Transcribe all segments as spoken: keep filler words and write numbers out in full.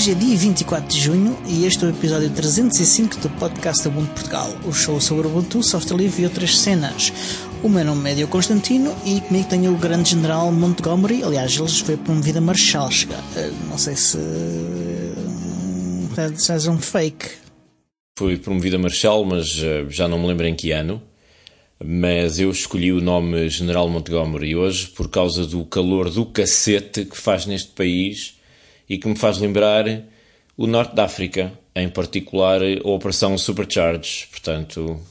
Hoje é dia vinte e quatro de junho e este é o episódio trezentos e cinco do podcast Ubuntu Portugal, o show sobre Ubuntu, software livre e outras cenas. O meu nome é Diogo Constantino e comigo tenho o grande general Montgomery. Aliás, ele foi promovido a Marshal. Não sei se... se és um fake. Fui promovido a Marshal, mas já não me lembro em que ano. Mas eu escolhi o nome General Montgomery hoje por causa do calor do cacete que faz neste país e que me faz lembrar o Norte da África, em particular a Operação Supercharge. Portanto...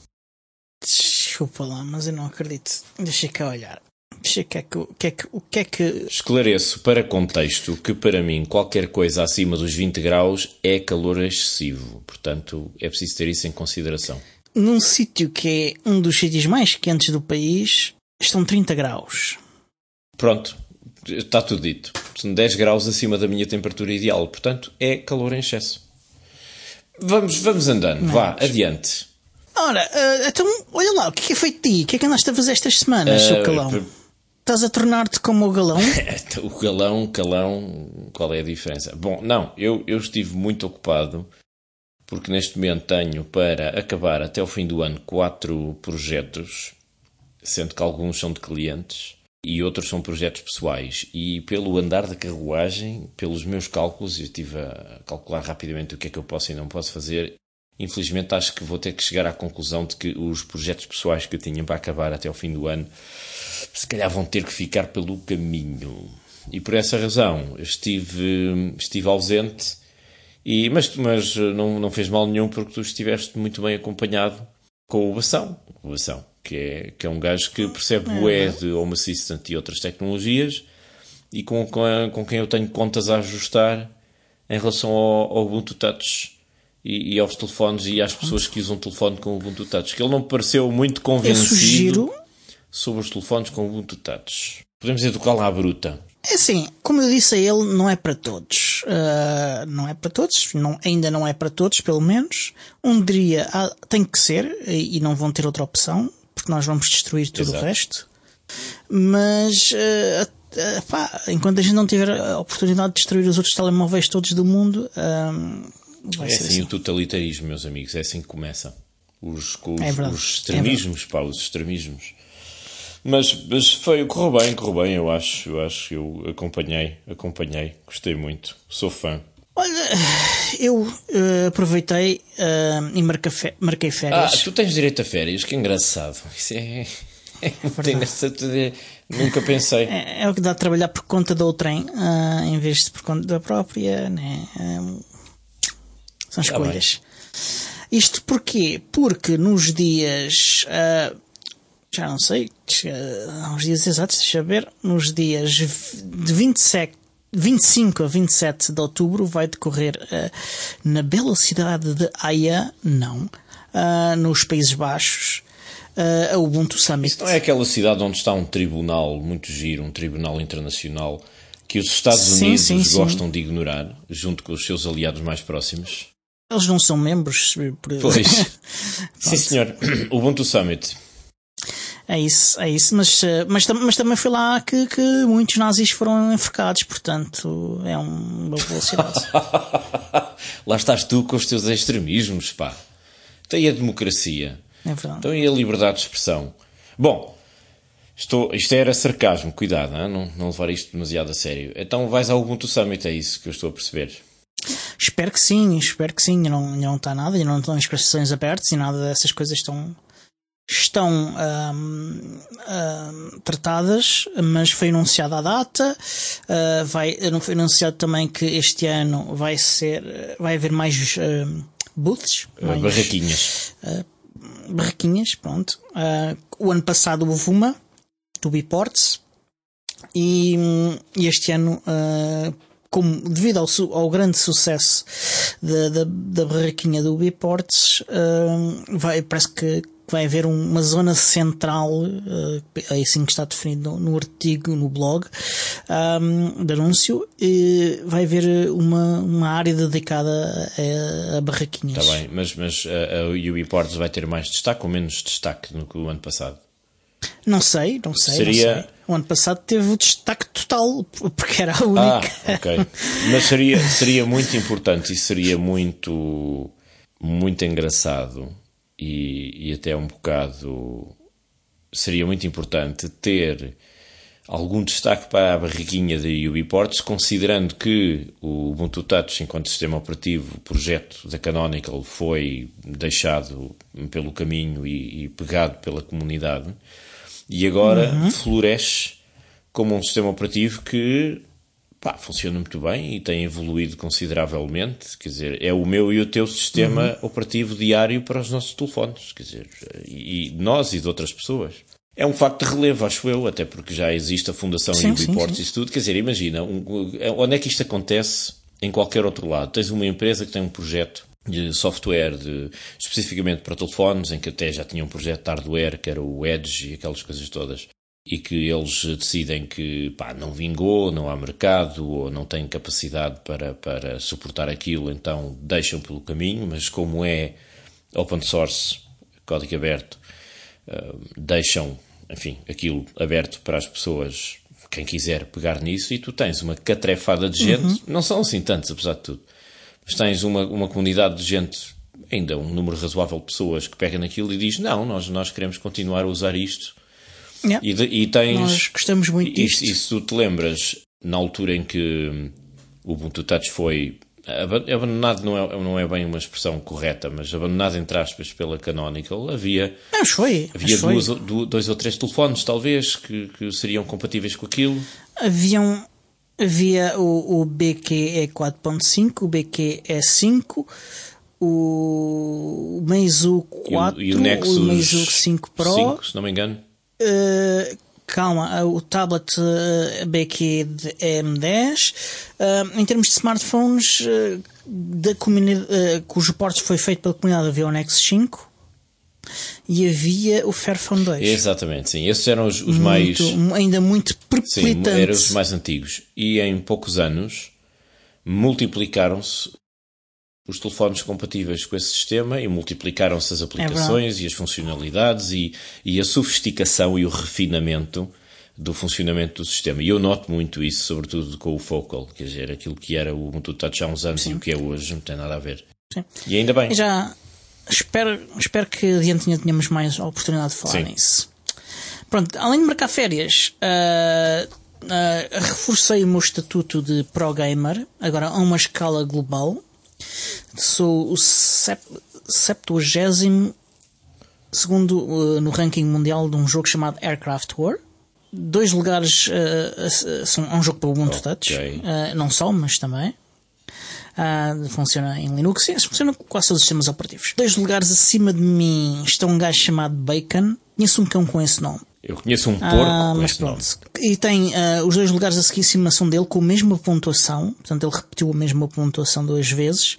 Desculpa lá, mas eu não acredito. Deixa cá olhar. Deixa cá que, o que é que... O que é que... Esclareço para contexto que para mim qualquer coisa acima dos vinte graus é calor excessivo. Portanto, é preciso ter isso em consideração. Num sítio que é um dos sítios mais quentes do país, estão trinta graus. Pronto, está tudo dito. São dez graus acima da minha temperatura ideal. Portanto, é calor em excesso. Vamos, vamos andando. Não, vá, mas... adiante. Ora, uh, então, olha lá, o que é que é feito de ti? O que é que andaste a fazer estas semanas, uh, seu calão? Per... Estás a tornar-te como o galão? O galão, calão, qual é a diferença? Bom, não, eu, eu estive muito ocupado, porque neste momento tenho para acabar até o fim do ano quatro projetos, sendo que alguns são de clientes e outros são projetos pessoais. E pelo andar da carruagem, pelos meus cálculos, eu estive a calcular rapidamente o que é que eu posso e não posso fazer. Infelizmente acho que vou ter que chegar à conclusão de que os projetos pessoais que eu tinha para acabar até o fim do ano se calhar vão ter que ficar pelo caminho. E por essa razão estive, estive ausente, e, mas, mas não, não fez mal nenhum porque tu estiveste muito bem acompanhado com o Bação, o Bação que, é, que é um gajo que percebe o E de Home Assistant e outras tecnologias e com, com, a, com quem eu tenho contas a ajustar em relação ao, ao Ubuntu Touch. E, e aos telefones e às pessoas que usam telefone com o Ubuntu Touch, que ele não me pareceu muito convencido sugiro... sobre os telefones com o Ubuntu Touch. Podemos educá-lo à bruta. É assim, como eu disse a ele, não é para todos. Uh, não é para todos, não, ainda não é para todos, pelo menos. Um dia ah, tem que ser, e, e não vão ter outra opção, porque nós vamos destruir tudo. Exato. O resto. Mas, uh, uh, pá, enquanto a gente não tiver a oportunidade de destruir os outros telemóveis todos do mundo... Uh, Vai é assim, assim o totalitarismo, meus amigos, é assim que começa. Os, com os, é os extremismos, é pá, os extremismos. Mas, mas foi, correu bem, correu bem, eu acho. Eu acho que eu acompanhei, acompanhei, gostei muito, sou fã. Olha, eu uh, aproveitei uh, e marca fe- marquei férias. Ah, tu tens direito a férias, que engraçado. Isso é, é, é engraçado. Nunca pensei. É, é o que dá de trabalhar por conta do trem, uh, em vez de por conta da própria, né? Um, São escolhas. Ah, isto porquê? Porque nos dias... Uh, já não sei, há uh, uns dias exatos, deixa eu ver, nos dias de vinte e sete, vinte e cinco a vinte e sete de outubro vai decorrer uh, na bela cidade de Haia, não, uh, nos Países Baixos, uh, a Ubuntu Summit. Isso não é aquela cidade onde está um tribunal muito giro, um tribunal internacional, que os Estados sim, Unidos sim, sim. gostam de ignorar, junto com os seus aliados mais próximos? Eles não são membros. Por... Pois. Sim, senhor. Ubuntu Summit. É isso, é isso. Mas, mas, mas também foi lá que, que muitos nazis foram enforcados, portanto é uma boa cidade. Lá estás tu com os teus extremismos, pá. Tem a democracia. É verdade. Então e a liberdade de expressão. Bom, estou, isto era sarcasmo, cuidado, hein? Não, não levar isto demasiado a sério. Então vais ao Ubuntu Summit, é isso que eu estou a perceber. Espero que sim, espero que sim. Não, não está nada, e não estão inscrições abertas e nada dessas coisas estão, estão hum, hum, tratadas, mas foi anunciada a data. Uh, vai, foi anunciado também que este ano vai ser, vai haver mais uh, booths, mais, barraquinhas. Uh, barraquinhas, pronto. Uh, o ano passado houve uma, do Ubiports, e, e este ano, uh, como, devido ao, ao grande sucesso da, da, da barraquinha do Ubiports, uh, vai, parece que vai haver uma zona central, uh, é assim que está definido no, no artigo, no blog, um, de anúncio, e vai haver uma, uma área dedicada a, a barraquinhas. Está bem, mas, mas a, a Ubiports vai ter mais destaque ou menos destaque do que o ano passado? Não sei, não sei. Seria... Não sei. O ano passado teve o destaque total, porque era a única. Ah, ok. Mas seria, seria muito importante e seria muito, muito engraçado e, e até um bocado... Seria muito importante ter algum destaque para a barriguinha da UbiPorts, considerando que o Ubuntu Touch, enquanto sistema operativo, o projeto da Canonical, foi deixado pelo caminho e, e pegado pela comunidade, e agora uhum. floresce como um sistema operativo que pá, funciona muito bem e tem evoluído consideravelmente. Quer dizer, é o meu e o teu sistema uhum. operativo diário para os nossos telefones, quer dizer, e nós e de outras pessoas. É um facto de relevo, acho eu, até porque já existe a fundação UbiPorts e isso tudo. Quer dizer, imagina, um, onde é que isto acontece em qualquer outro lado? Tens uma empresa que tem um projeto de software de, especificamente para telefones, em que até já tinha um projeto de hardware, que era o Edge e aquelas coisas todas, e que eles decidem que pá, não vingou, não há mercado, ou não têm capacidade para, para suportar aquilo, então deixam pelo caminho, mas como é open source, código aberto, uh, deixam, enfim, aquilo aberto para as pessoas, quem quiser pegar nisso, e tu tens uma catrefada de gente, uhum. não são assim tantos, apesar de tudo, mas tens uma, uma comunidade de gente, ainda um número razoável de pessoas que pega naquilo e diz, não, nós, nós queremos continuar a usar isto. Yeah. E, de, e tens... Nós gostamos muito disto. E, e se tu te lembras, na altura em que o Ubuntu Touch foi abandonado, não é, não é bem uma expressão correta, mas abandonado entre aspas pela Canonical, havia, não, foi, havia duas, foi. dois ou três telefones, talvez, que, que seriam compatíveis com aquilo. Haviam... Havia o, o B Q E quatro ponto cinco, o B Q E cinco, o Meizu quatro, e o, e o Nexus o Meizu cinco Pro. cinco, se não me engano. Uh, calma, o tablet uh, B Q de M dez. Uh, em termos de smartphones, uh, da comunidade, uh, cujo porte foi feito pela comunidade, havia o Nexus cinco. E havia o Fairphone dois. Exatamente, sim. Esses eram os, os muito, mais... Ainda muito perpletantes. Sim, eram os mais antigos. E em poucos anos multiplicaram-se os telefones compatíveis com esse sistema e multiplicaram-se as aplicações é e as funcionalidades e, e a sofisticação e o refinamento do funcionamento do sistema. E eu noto muito isso, sobretudo com o Focal. Quer dizer, aquilo que era o Ubuntu Touch há uns anos sim. e o que é hoje não tem nada a ver. Sim. E ainda bem. E já... Espero, espero que adiante tenhamos mais a oportunidade de falar Sim. nisso. Pronto, além de marcar férias, uh, uh, reforcei o meu estatuto de Pro Gamer, agora a uma escala global. Sou o septuagésimo segundo uh, no ranking mundial de um jogo chamado Aircraft War. Dois lugares uh, são é um jogo para o Ubuntu Touch, okay. uh, não só, mas também. Uh, funciona em Linux, sim, funciona com quase todos os sistemas operativos. Dois lugares acima de mim está um gajo chamado Bacon. Conheço um cão com esse nome. Eu conheço um porco uh, com mas esse pronto. nome. E tem uh, os dois lugares a seguir em cima são dele com a mesma pontuação. Portanto, ele repetiu a mesma pontuação duas vezes.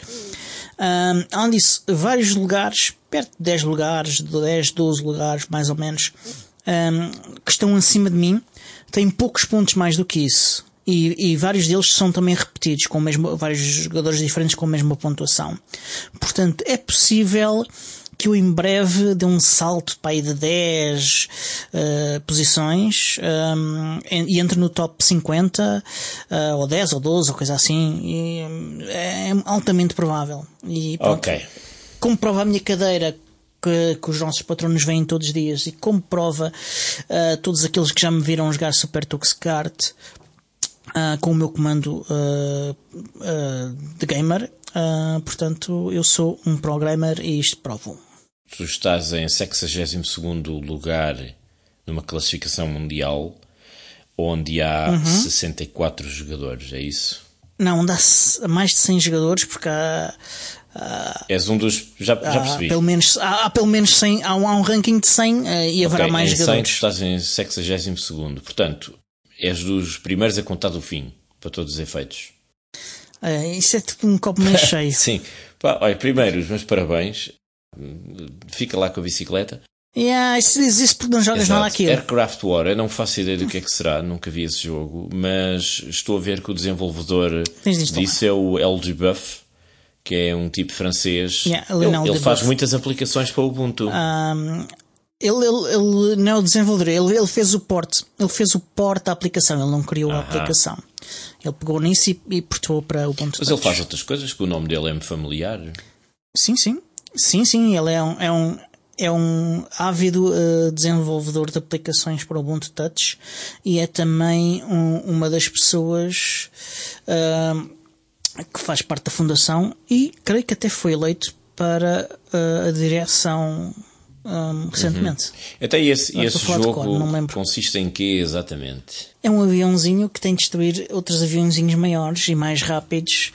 Uh, além disso, vários lugares, perto de dez lugares, dez, doze lugares, mais ou menos, um, que estão acima de mim, têm poucos pontos mais do que isso. E, e vários deles são também repetidos, com o mesmo, vários jogadores diferentes com a mesma pontuação. Portanto, é possível que eu em breve dê um salto para aí de dez uh, posições um, e entre no top cinquenta, uh, ou dez ou doze, ou coisa assim. E, é altamente provável. E pronto, ok. Como prova a minha cadeira, Que, que os nossos patronos vêm todos os dias, e como prova uh, todos aqueles que já me viram jogar Super Tux Kart uh, com o meu comando uh, uh, de gamer, uh, portanto eu sou um pro gamer e isto provo. Tu estás em sexagésimo segundo lugar numa classificação mundial onde há uhum. sessenta e quatro jogadores, é isso? Não, onde há mais de cem jogadores, porque há Uh, És um dos... Já, já percebi. Há pelo menos, há, há pelo menos cem, há, há um ranking de cem uh, e haverá okay, mais em jogadores. cem, tu estás em sexagésimo segundo. Portanto, és dos primeiros a contar do fim, para todos os efeitos. Uh, isso é tipo um copo meio cheio. Sim. Pá, olha, primeiro, os meus parabéns. Fica lá com a bicicleta. Yeah, isso diz isso porque não jogas Exato. nada aquilo. Aircraft War, eu não faço ideia do que é que será, nunca vi esse jogo, mas estou a ver que o desenvolvedor disso é o L G Buff, que é um tipo francês. Yeah, ele ele faz muitas aplicações para o Ubuntu. Um, Ele, ele, ele não é o desenvolvedor, ele, ele fez o port, ele fez o port da aplicação, ele não criou a aplicação. Ele pegou nisso e, e portou para o Ubuntu. Mas Touch. ele faz outras coisas, que o nome dele é-me familiar. Sim, sim. Sim, sim, ele é um, é um, é um ávido uh, desenvolvedor de aplicações para o Ubuntu Touch e é também um, uma das pessoas uh, que faz parte da fundação e creio que até foi eleito para uh, a direção um, recentemente. Uhum. Até esse, esse jogo cor, não lembro. consiste em quê exatamente? É um aviãozinho que tem de destruir outros aviãozinhos maiores e mais rápidos.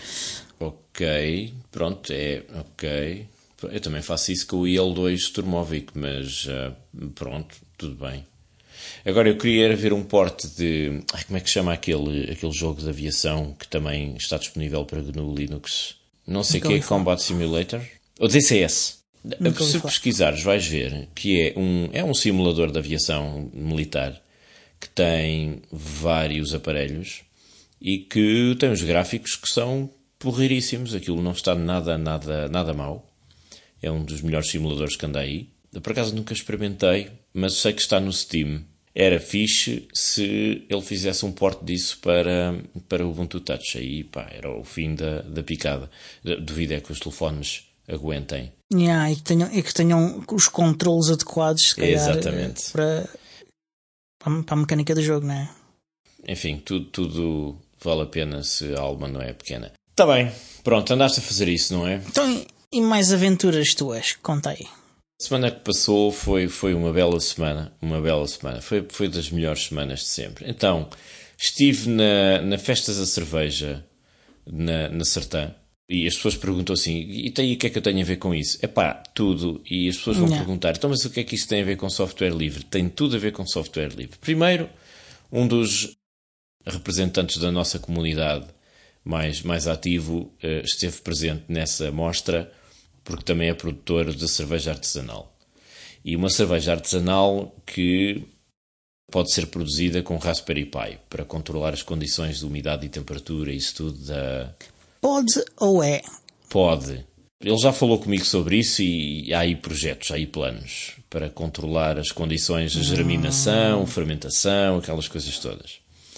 Ok, pronto, é ok. Eu também faço isso com o I L dois Sturmovik, mas uh, pronto, tudo bem. Agora eu queria ver um porte de... Ai, como é que se chama aquele, aquele jogo de aviação que também está disponível para G N U Linux? Não sei o que é, Combat Simulator? Ou D C S. Se pesquisares vais ver que é um, é um simulador de aviação militar que tem vários aparelhos e que tem os gráficos que são porreiríssimos. Aquilo não está nada, nada, nada mau. É um dos melhores simuladores que anda aí. Por acaso nunca experimentei, mas sei que está no Steam. Era fixe se ele fizesse um port disso para, para o Ubuntu Touch. Aí, pá, era o fim da, da picada. Duvido é que os telefones aguentem. Yeah, e, que tenham, e que tenham os controles adequados, se calhar, exatamente, para, para a mecânica do jogo, não é? Enfim, tudo, tudo vale a pena se a alma não é pequena. Está bem, pronto, andaste a fazer isso, não é? Então, e mais aventuras tuas? Conta aí. A semana que passou foi, foi uma bela semana, uma bela semana, foi, foi das melhores semanas de sempre. Então, estive na, na Festas da Cerveja, na, na Sertã, e as pessoas perguntam assim, e tem, o que é que eu tenho a ver com isso? Epá, tudo, e as pessoas vão Não. perguntar, então mas o que é que isso tem a ver com software livre? Tem tudo a ver com software livre. Primeiro, um dos representantes da nossa comunidade mais, mais ativo esteve presente nessa mostra, porque também é produtor de cerveja artesanal. E uma cerveja artesanal que pode ser produzida com Raspberry Pi, para controlar as condições de umidade e temperatura e isso tudo da... Pode ou é? Pode. Ele já falou comigo sobre isso e há aí projetos, há aí planos para controlar as condições de germinação, hum. fermentação, aquelas coisas todas.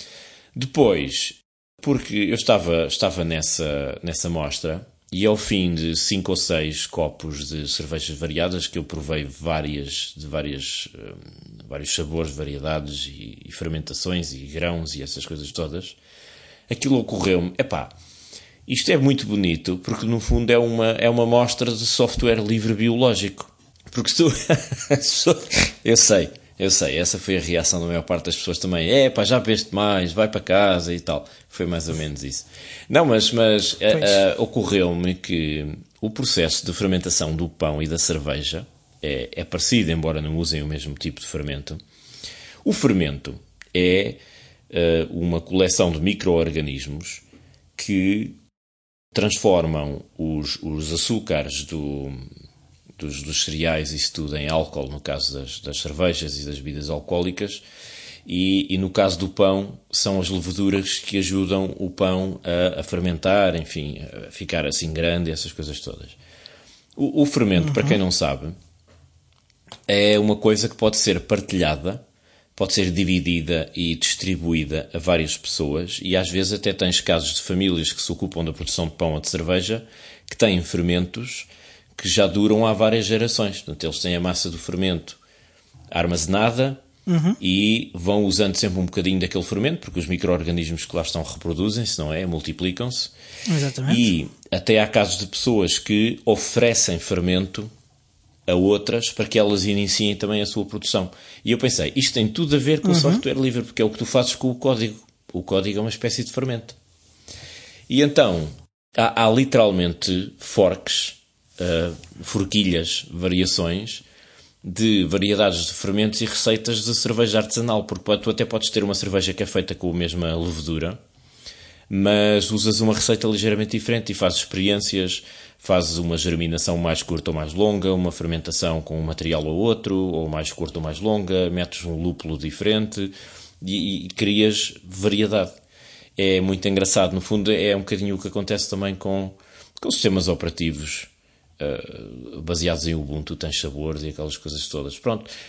Depois, porque eu estava, estava nessa, nessa mostra... E ao fim de cinco ou seis copos de cervejas variadas, que eu provei várias, de várias, um, vários sabores, variedades e, e fermentações e grãos e essas coisas todas, aquilo ocorreu-me, epá, isto é muito bonito, porque no fundo é uma, é uma mostra de software livre biológico. Porque tu... eu sei, eu sei, essa foi a reação da maior parte das pessoas também. É pá, já bebeste mais, vai para casa e tal. Foi mais ou menos isso. Não, mas, mas uh, uh, ocorreu-me que o processo de fermentação do pão e da cerveja é, é parecido, embora não usem o mesmo tipo de fermento. O fermento é uh, uma coleção de micro-organismos que transformam os, os açúcares do, dos, dos cereais, isso tudo, em álcool, no caso das, das cervejas e das bebidas alcoólicas. E, e no caso do pão, são as leveduras que ajudam o pão a, a fermentar, enfim, a ficar assim grande, essas coisas todas. O, o fermento, uhum. para quem não sabe, é uma coisa que pode ser partilhada, pode ser dividida e distribuída a várias pessoas, e às vezes até tens casos de famílias que se ocupam da produção de pão ou de cerveja, que têm fermentos que já duram há várias gerações. Portanto, eles têm a massa do fermento armazenada, Uhum. e vão usando sempre um bocadinho daquele fermento, porque os micro-organismos que lá estão reproduzem-se, não é? Multiplicam-se. Exatamente. E até há casos de pessoas que oferecem fermento a outras para que elas iniciem também a sua produção. E eu pensei, isto tem tudo a ver com uhum. o software livre, porque é o que tu fazes com o código. O código é uma espécie de fermento. E então, há, há literalmente forks, uh, forquilhas, variações de variedades de fermentos e receitas de cerveja artesanal, porque tu até podes ter uma cerveja que é feita com a mesma levedura, mas usas uma receita ligeiramente diferente e fazes experiências, fazes uma germinação mais curta ou mais longa, uma fermentação com um material ou outro, ou mais curta ou mais longa, metes um lúpulo diferente e, e crias variedade. É muito engraçado, no fundo é um bocadinho o que acontece também com, com sistemas operativos Uh, baseados em Ubuntu, tens sabores e aquelas coisas todas. Pronto,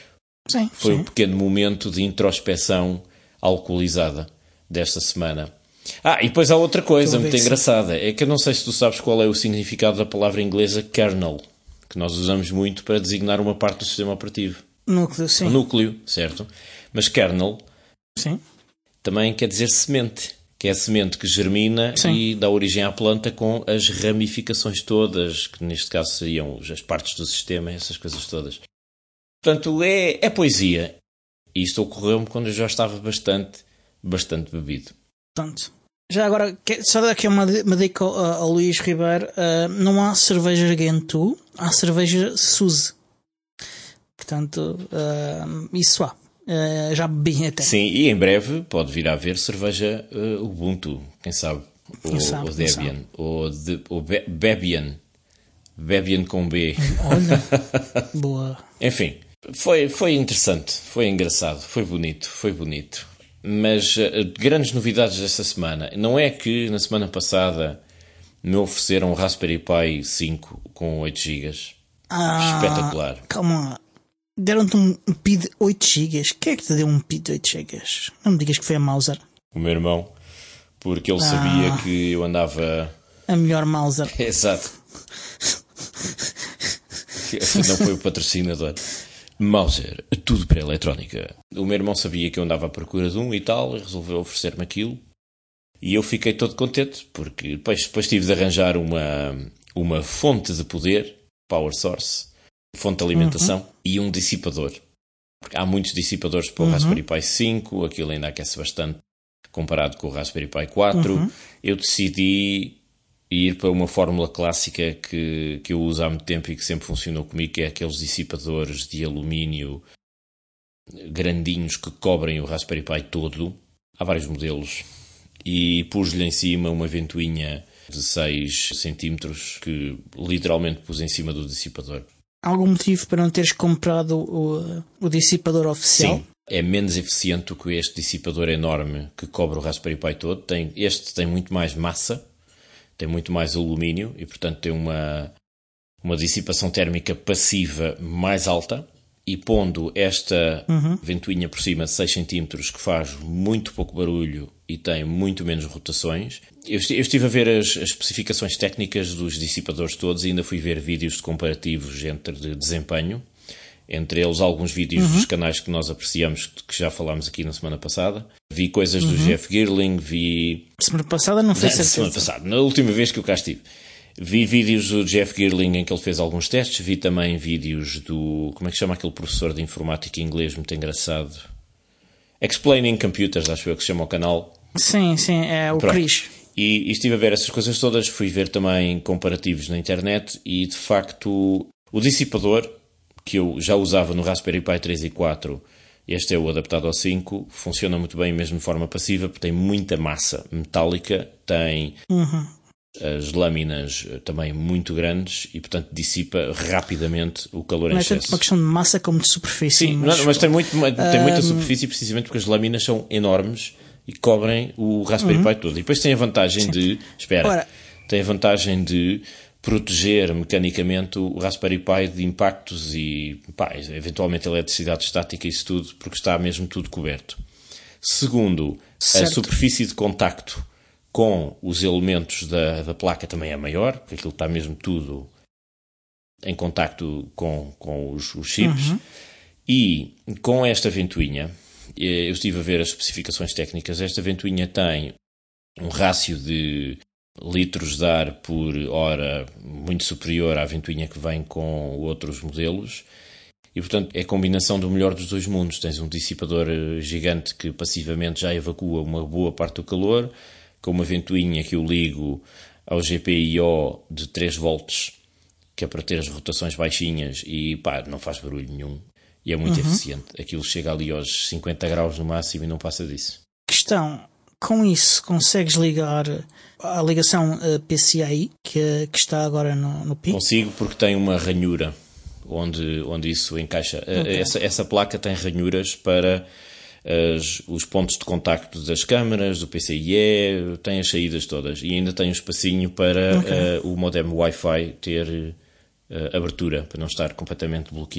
Sim, Foi sim. um pequeno momento de introspeção alcoolizada desta semana. Ah, e depois há outra coisa Estou a ver muito que sim. engraçada. É que eu não sei se tu sabes qual é o significado da palavra inglesa kernel, que nós usamos muito para designar uma parte do sistema operativo. Núcleo, O sim. núcleo, certo? Mas kernel Sim. também quer dizer semente, que é a semente que germina Sim. e dá origem à planta com as ramificações todas, que neste caso seriam as partes do sistema, essas coisas todas. Portanto, é, é poesia. E isto ocorreu-me quando eu já estava bastante, bastante bebido. Portanto, já agora, que- só daqui uma, di- uma dica ao, ao Luís Ribeiro: uh, não há cerveja Gentoo, há cerveja Suze. Portanto, uh, isso há. Uh, já bebi até. Sim, e em breve pode vir a haver cerveja uh, Ubuntu, quem sabe? Ou, Quem sabe, ou quem Debian, sabe. ou, de, ou Be- Bebian. Bebian com B. Olha, boa. Enfim, foi, foi interessante, foi engraçado, foi bonito, foi bonito. Mas uh, grandes novidades desta semana. Não é que na semana passada me ofereceram um Raspberry Pi cinco com oito gigas. Ah, Espetacular. calma lá. Deram-te um P I de oito gigas. Quem é que te deu um P I de oito gigas? Não me digas que foi a Mauser. O meu irmão, porque ele Ah. sabia que eu andava... A melhor Mauser. Exato. Não foi o patrocinador. Mauser, tudo para a eletrónica. O meu irmão sabia que eu andava à procura de um e tal, e resolveu oferecer-me aquilo. E eu fiquei todo contente, porque depois, depois tive de arranjar uma, uma fonte de poder, power source, fonte de alimentação, uhum. e um dissipador. Porque há muitos dissipadores para o uhum. Raspberry Pi cinco, aquilo ainda aquece bastante comparado com o Raspberry Pi quatro. Uhum. Eu decidi ir para uma fórmula clássica que, que eu uso há muito tempo e que sempre funcionou comigo, que é aqueles dissipadores de alumínio grandinhos que cobrem o Raspberry Pi todo. Há vários modelos. E pus-lhe em cima uma ventoinha de seis centímetros que literalmente pus em cima do dissipador. Algum motivo para não teres comprado o, o dissipador oficial? Sim, é menos eficiente do que este dissipador enorme que cobre o Raspberry Pi todo. Tem, este tem muito mais massa, tem muito mais alumínio e, portanto, tem uma, uma dissipação térmica passiva mais alta. E pondo esta uhum. ventoinha por cima de seis centímetros, que faz muito pouco barulho e tem muito menos rotações. Eu estive a ver as, as especificações técnicas dos dissipadores todos e ainda fui ver vídeos de comparativos entre de desempenho. Entre eles alguns vídeos uhum. dos canais que nós apreciamos, que já falámos aqui na semana passada. Vi coisas uhum. do Jeff Girling, vi... Semana passada não foi certeza. Semana passada, na última vez que eu cá estive. Vi vídeos do Jeff Girling em que ele fez alguns testes. Vi também vídeos do... Como é que chama aquele professor de informática inglês muito engraçado? Explaining Computers, acho eu que se chama o canal. Sim, sim, é o Pronto. Chris. E, e estive a ver essas coisas todas. Fui ver também comparativos na internet e, de facto, o dissipador, que eu já usava no Raspberry Pi três e quatro, este é o adaptado ao cinco, funciona muito bem mesmo de forma passiva, porque tem muita massa metálica, tem... Uhum. As lâminas também muito grandes e, portanto, dissipa rapidamente o calor não em é excesso. tanto uma questão de massa como de superfície. Sim, mas, não, mas tem, muito, tem muita um... superfície precisamente porque as lâminas são enormes e cobrem o Raspberry Pi uhum. todo. E depois tem a vantagem Sim. de... Espera. Ora... Tem a vantagem de proteger mecanicamente o Raspberry Pi de impactos e, pá, eventualmente eletricidade estática e isso tudo, porque está mesmo tudo coberto. Segundo, certo. A superfície de contacto com os elementos da, da placa também é maior, porque aquilo está mesmo tudo em contacto com, com os, os chips. Uhum. E com esta ventoinha, eu estive a ver as especificações técnicas, esta ventoinha tem um rácio de litros de ar por hora muito superior à ventoinha que vem com outros modelos. E, portanto, é a combinação do melhor dos dois mundos. Tens um dissipador gigante que passivamente já evacua uma boa parte do calor, com uma ventoinha que eu ligo ao G P I O de três volts, que é para ter as rotações baixinhas e, pá, não faz barulho nenhum. E é muito uhum. eficiente. Aquilo chega ali aos cinquenta graus no máximo e não passa disso. Questão, com isso consegues ligar a ligação uh, P C I I, que, que está agora no, no P I? Consigo, porque tem uma ranhura onde, onde isso encaixa. Okay. Essa, essa placa tem ranhuras para... As, os pontos de contacto das câmaras, do P C I E, tem as saídas todas e ainda tem um espacinho para okay. uh, o modem Wi-Fi ter uh, abertura, para não estar completamente bloqueado.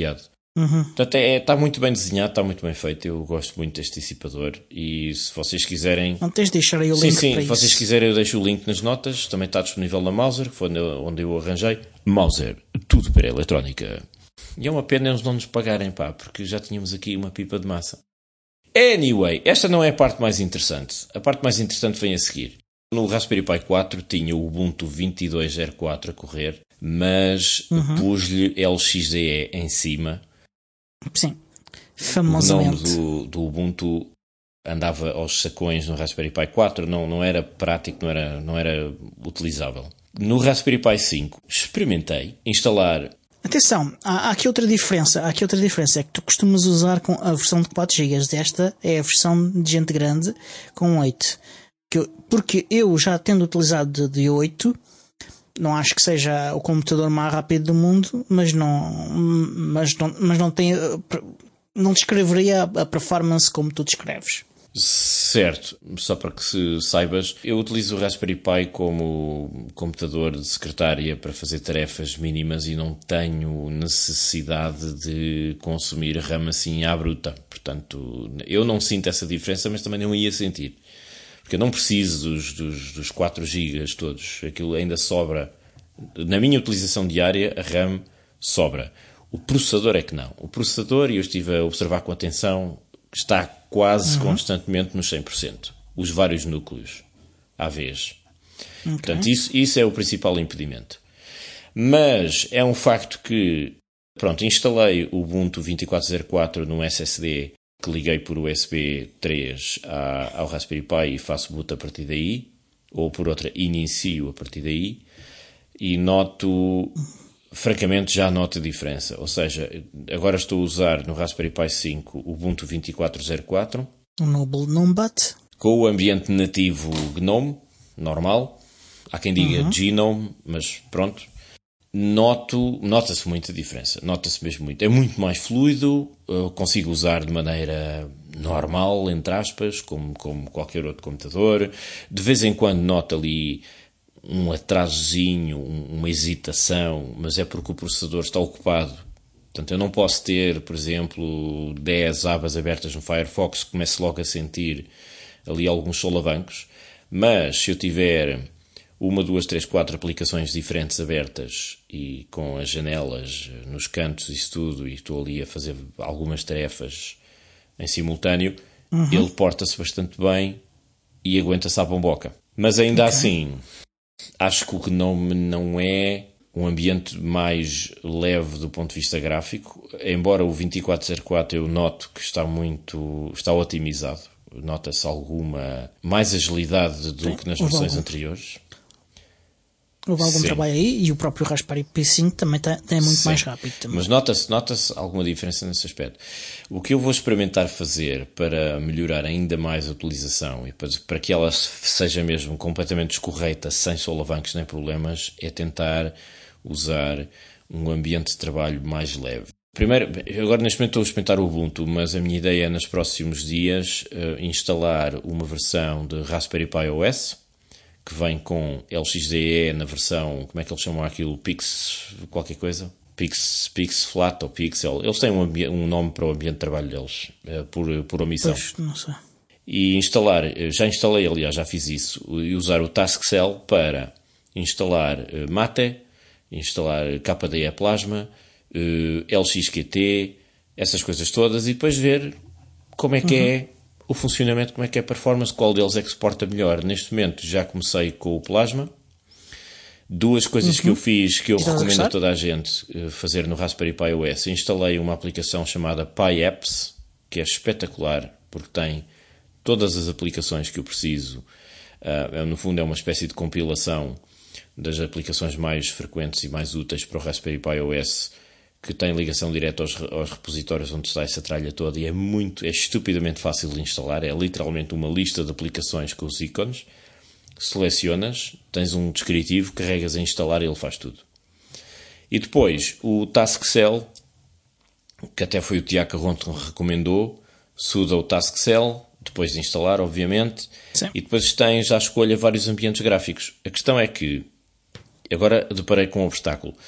Uhum. Portanto, é, está muito bem desenhado, está muito bem feito. Eu gosto muito deste dissipador. E se vocês quiserem. Não tens de deixar aí o sim, link sim, para se vocês isso. quiserem, eu deixo o link nas notas. Também está disponível na Mouser, que foi onde eu arranjei. Mouser, tudo para a eletrónica. E é uma pena eles não nos pagarem, pá, porque já tínhamos aqui uma pipa de massa. Anyway, esta não é a parte mais interessante. A parte mais interessante vem a seguir. No Raspberry Pi quatro tinha o Ubuntu vinte e dois zero quatro a correr, mas Uhum. pus-lhe L X D E em cima. Sim, O famosamente. nome do, do Ubuntu andava aos sacões no Raspberry Pi quatro, não, não era prático, não era, não era utilizável. No Raspberry Pi cinco experimentei instalar. Atenção, há, há aqui outra diferença. Há aqui outra diferença. É que tu costumas usar com a versão de quatro gigas. Esta é a versão de gente grande com oito. Que eu, porque eu já tendo utilizado de, de oito, não acho que seja o computador mais rápido do mundo, mas não, mas não, mas não tem, não descreveria a performance como tu descreves. Certo, só para que se saibas, eu utilizo o Raspberry Pi como computador de secretária para fazer tarefas mínimas e não tenho necessidade de consumir RAM assim à bruta. Portanto, eu não sinto essa diferença, mas também não ia sentir. Porque eu não preciso dos, dos, dos quatro gigas todos. Aquilo ainda sobra. Na minha utilização diária, a RAM sobra. O processador é que não. O processador, e eu estive a observar com atenção, está quase uhum. constantemente nos cem por cento. Os vários núcleos à vez. Okay. Portanto, isso, isso é o principal impedimento. Mas é um facto que, pronto, instalei o Ubuntu vinte e quatro zero quatro no S S D que liguei por U S B três ao Raspberry Pi e faço boot a partir daí, ou por outra, inicio a partir daí, e noto, francamente, já noto a diferença. Ou seja, agora estou a usar no Raspberry Pi cinco o Ubuntu vinte e quatro zero quatro, o Noble Numbat, com o ambiente nativo GNOME, normal. Há quem diga uhum. Gnome, mas pronto. Noto, nota-se muita diferença, nota-se mesmo muito. É muito mais fluido, eu consigo usar de maneira normal, entre aspas, como, como qualquer outro computador. De vez em quando noto ali um atrasozinho, uma hesitação, mas é porque o processador está ocupado. Portanto, eu não posso ter, por exemplo, dez abas abertas no Firefox que comece logo a sentir ali alguns solavancos. Mas se eu tiver uma, duas, três, quatro aplicações diferentes abertas e com as janelas nos cantos e isso tudo, e estou ali a fazer algumas tarefas em simultâneo, uhum. ele porta-se bastante bem e aguenta-se à bomboca. Mas ainda okay. assim, acho que o GNOME não é um ambiente mais leve do ponto de vista gráfico, embora o vinte e quatro zero quatro eu noto que está muito, está otimizado. Nota-se alguma mais agilidade do Sim, que nas versões algum. anteriores. Houve algum Sim. trabalho aí e o próprio Raspberry Pi cinco também está, é muito Sim. mais rápido. Também. Mas nota-se, nota-se alguma diferença nesse aspecto. O que eu vou experimentar fazer para melhorar ainda mais a utilização e para, para que ela seja mesmo completamente escorreita, sem solavancos nem problemas, é tentar usar um ambiente de trabalho mais leve. Primeiro, agora neste momento estou a experimentar o Ubuntu, mas a minha ideia é nos próximos dias uh, instalar uma versão de Raspberry Pi O S, que vem com L X D E na versão, como é que eles chamam aquilo? Pix, qualquer coisa? Pix, Pix Flat ou Pixel. Eles têm um, um nome para o ambiente de trabalho deles, uh, por, por omissão. Pois, não sei. E instalar, já instalei, aliás, já fiz isso, e usar o TaskCell para instalar uh, Mate, instalar K D E Plasma, uh, L X Q T, essas coisas todas, e depois ver como é que uhum. é o funcionamento, como é que é a performance, qual deles é que se porta melhor. Neste momento já comecei com o Plasma. Duas coisas uhum. que eu fiz, que eu Estás recomendo a, a toda a gente fazer no Raspberry Pi O S. Instalei uma aplicação chamada Pi Apps, que é espetacular, porque tem todas as aplicações que eu preciso. Uh, no fundo é uma espécie de compilação das aplicações mais frequentes e mais úteis para o Raspberry Pi O S, que tem ligação direta aos, aos repositórios onde está essa tralha toda, e é muito, é estupidamente fácil de instalar. É literalmente uma lista de aplicações com os ícones. Selecionas, tens um descritivo, carregas a instalar e ele faz tudo. E depois o TaskCell, que até foi o Tiago Carronte que recomendou, suda o TaskCell, depois de instalar, obviamente. Sim. E depois tens à escolha vários ambientes gráficos. A questão é que, agora deparei com um obstáculo.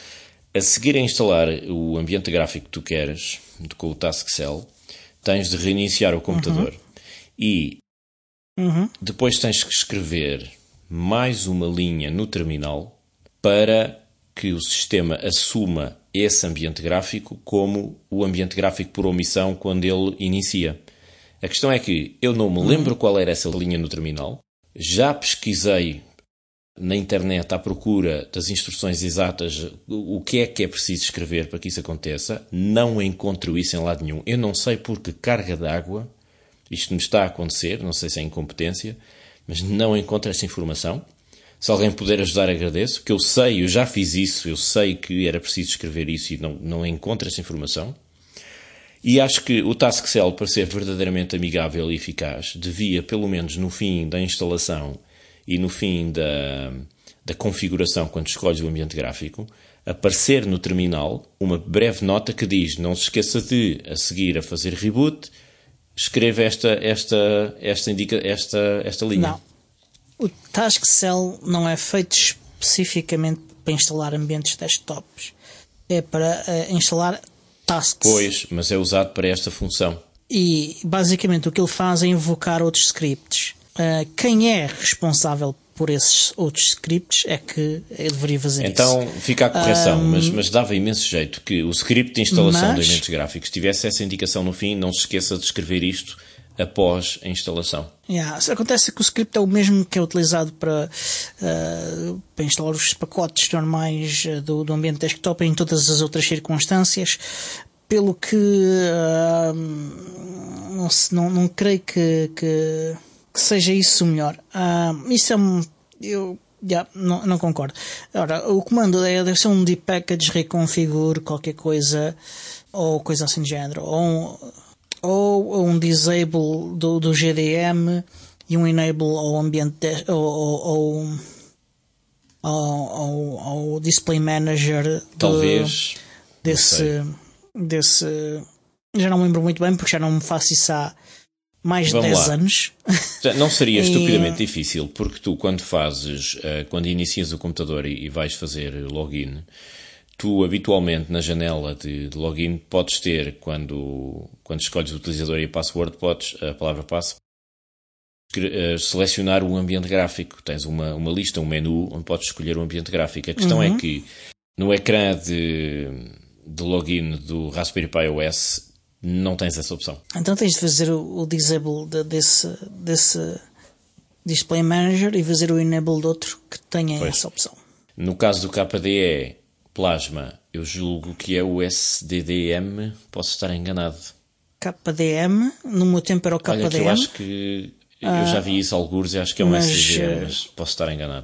A seguir a instalar o ambiente gráfico que tu queres, com o TaskCell, tens de reiniciar o computador. Uhum. E uhum. depois tens que escrever mais uma linha no terminal para que o sistema assuma esse ambiente gráfico como o ambiente gráfico por omissão quando ele inicia. A questão é que eu não me lembro qual era essa linha no terminal. Já pesquisei na internet à procura das instruções exatas o que é que é preciso escrever para que isso aconteça. Não encontro isso em lado nenhum. Eu não sei por que carga d'água isto me está a acontecer, não sei se é incompetência, mas não encontro essa informação. Se alguém puder ajudar, agradeço, que eu sei, eu já fiz isso, eu sei que era preciso escrever isso e não, não encontro essa informação. E acho que o TaskCell, para ser verdadeiramente amigável e eficaz, devia, pelo menos no fim da instalação e no fim da, da configuração, quando escolhes o ambiente gráfico, aparecer no terminal uma breve nota que diz: não se esqueça de, a seguir a fazer reboot, escreva esta, esta, esta, indica, esta, esta linha. Não. O TaskCell não é feito especificamente para instalar ambientes desktops. É para uh, instalar tasks. Pois, mas é usado para esta função. E basicamente o que ele faz é invocar outros scripts. Uh, quem é responsável por esses outros scripts é que deveria fazer então, isso. Então fica a correção, um, mas, mas dava imenso jeito que o script de instalação mas, de ambientes gráficos tivesse essa indicação no fim. Não se esqueça de escrever isto após a instalação. Yeah. Acontece que o script é o mesmo que é utilizado para, uh, para instalar os pacotes normais do, do ambiente desktop em todas as outras circunstâncias, pelo que uh, não, não, não creio que, que, que seja isso o melhor. Uh, isso é um... Eu, yeah, não, não concordo. Ora, o comando é, deve ser um dpackage reconfigure qualquer coisa, ou coisa assim de género, ou um... ou um disable do, do G D M e um enable ao ambiente de, ou, ou, ou, ou, ao display manager de, talvez desse, desse já não me lembro muito bem porque já não me faço isso há mais de Vamos dez lá. anos. Não seria e... estupidamente difícil, porque tu quando fazes quando inicias o computador e, e vais fazer login, tu, habitualmente, na janela de, de login, podes ter, quando, quando escolhes o utilizador e a password, podes, a palavra passe, selecionar o ambiente gráfico. Tens uma, uma lista, um menu, onde podes escolher o ambiente gráfico. A questão uhum. é que, no ecrã de, de login do Raspberry Pi O S, não tens essa opção. Então tens de fazer o, o disable de, desse, desse display manager e fazer o enable de outro que tenha pois. essa opção. No caso do K D E Plasma, eu julgo que é o S D D M, posso estar enganado. K D M, no meu tempo era o K D M. Olha, que eu acho que eu já vi isso alguns e acho que é um mas, S D D M, mas posso estar enganado.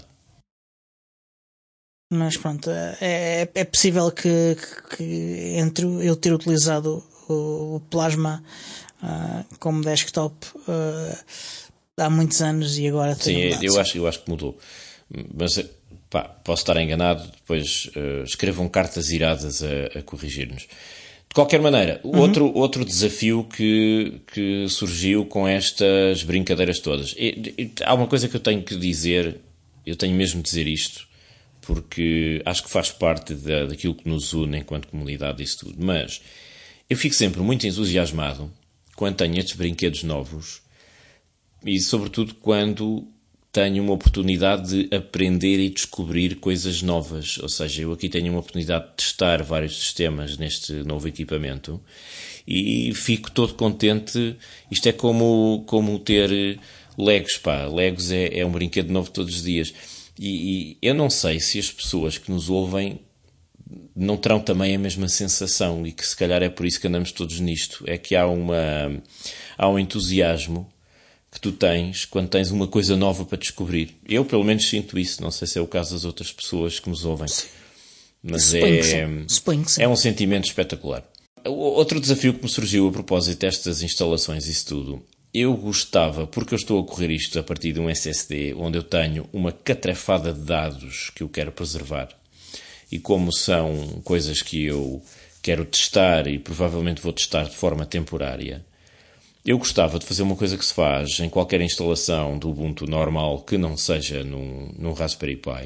Mas pronto, é, é possível que, que entre eu ter utilizado o, o Plasma uh, como desktop uh, há muitos anos e agora sim, eu acho, eu acho que mudou. Mas pá, posso estar enganado, depois uh, escrevam cartas iradas a, a corrigir-nos. De qualquer maneira, uhum. outro, outro desafio que, que surgiu com estas brincadeiras todas. E, e, há uma coisa que eu tenho que dizer, eu tenho mesmo de dizer isto, porque acho que faz parte da, daquilo que nos une enquanto comunidade disso tudo. Mas eu fico sempre muito entusiasmado quando tenho estes brinquedos novos e, sobretudo, quando tenho uma oportunidade de aprender e descobrir coisas novas. Ou seja, eu aqui tenho uma oportunidade de testar vários sistemas neste novo equipamento e fico todo contente. Isto é como, como ter Legos, pá. Legos é, é um brinquedo novo todos os dias. E, e eu não sei se as pessoas que nos ouvem não terão também a mesma sensação e que se calhar é por isso que andamos todos nisto. É que há, uma, há um entusiasmo que tu tens quando tens uma coisa nova para descobrir. Eu, pelo menos, sinto isso. Não sei se é o caso das outras pessoas que nos ouvem. Sim. Mas Suponho é, que sim. Suponho que sim. é um sentimento espetacular. Outro desafio que me surgiu a propósito destas instalações e isso tudo, eu gostava, porque eu estou a correr isto a partir de um S S D, onde eu tenho uma catrefada de dados que eu quero preservar. E como são coisas que eu quero testar e provavelmente vou testar de forma temporária, eu gostava de fazer uma coisa que se faz em qualquer instalação do Ubuntu normal que não seja num, num Raspberry Pi,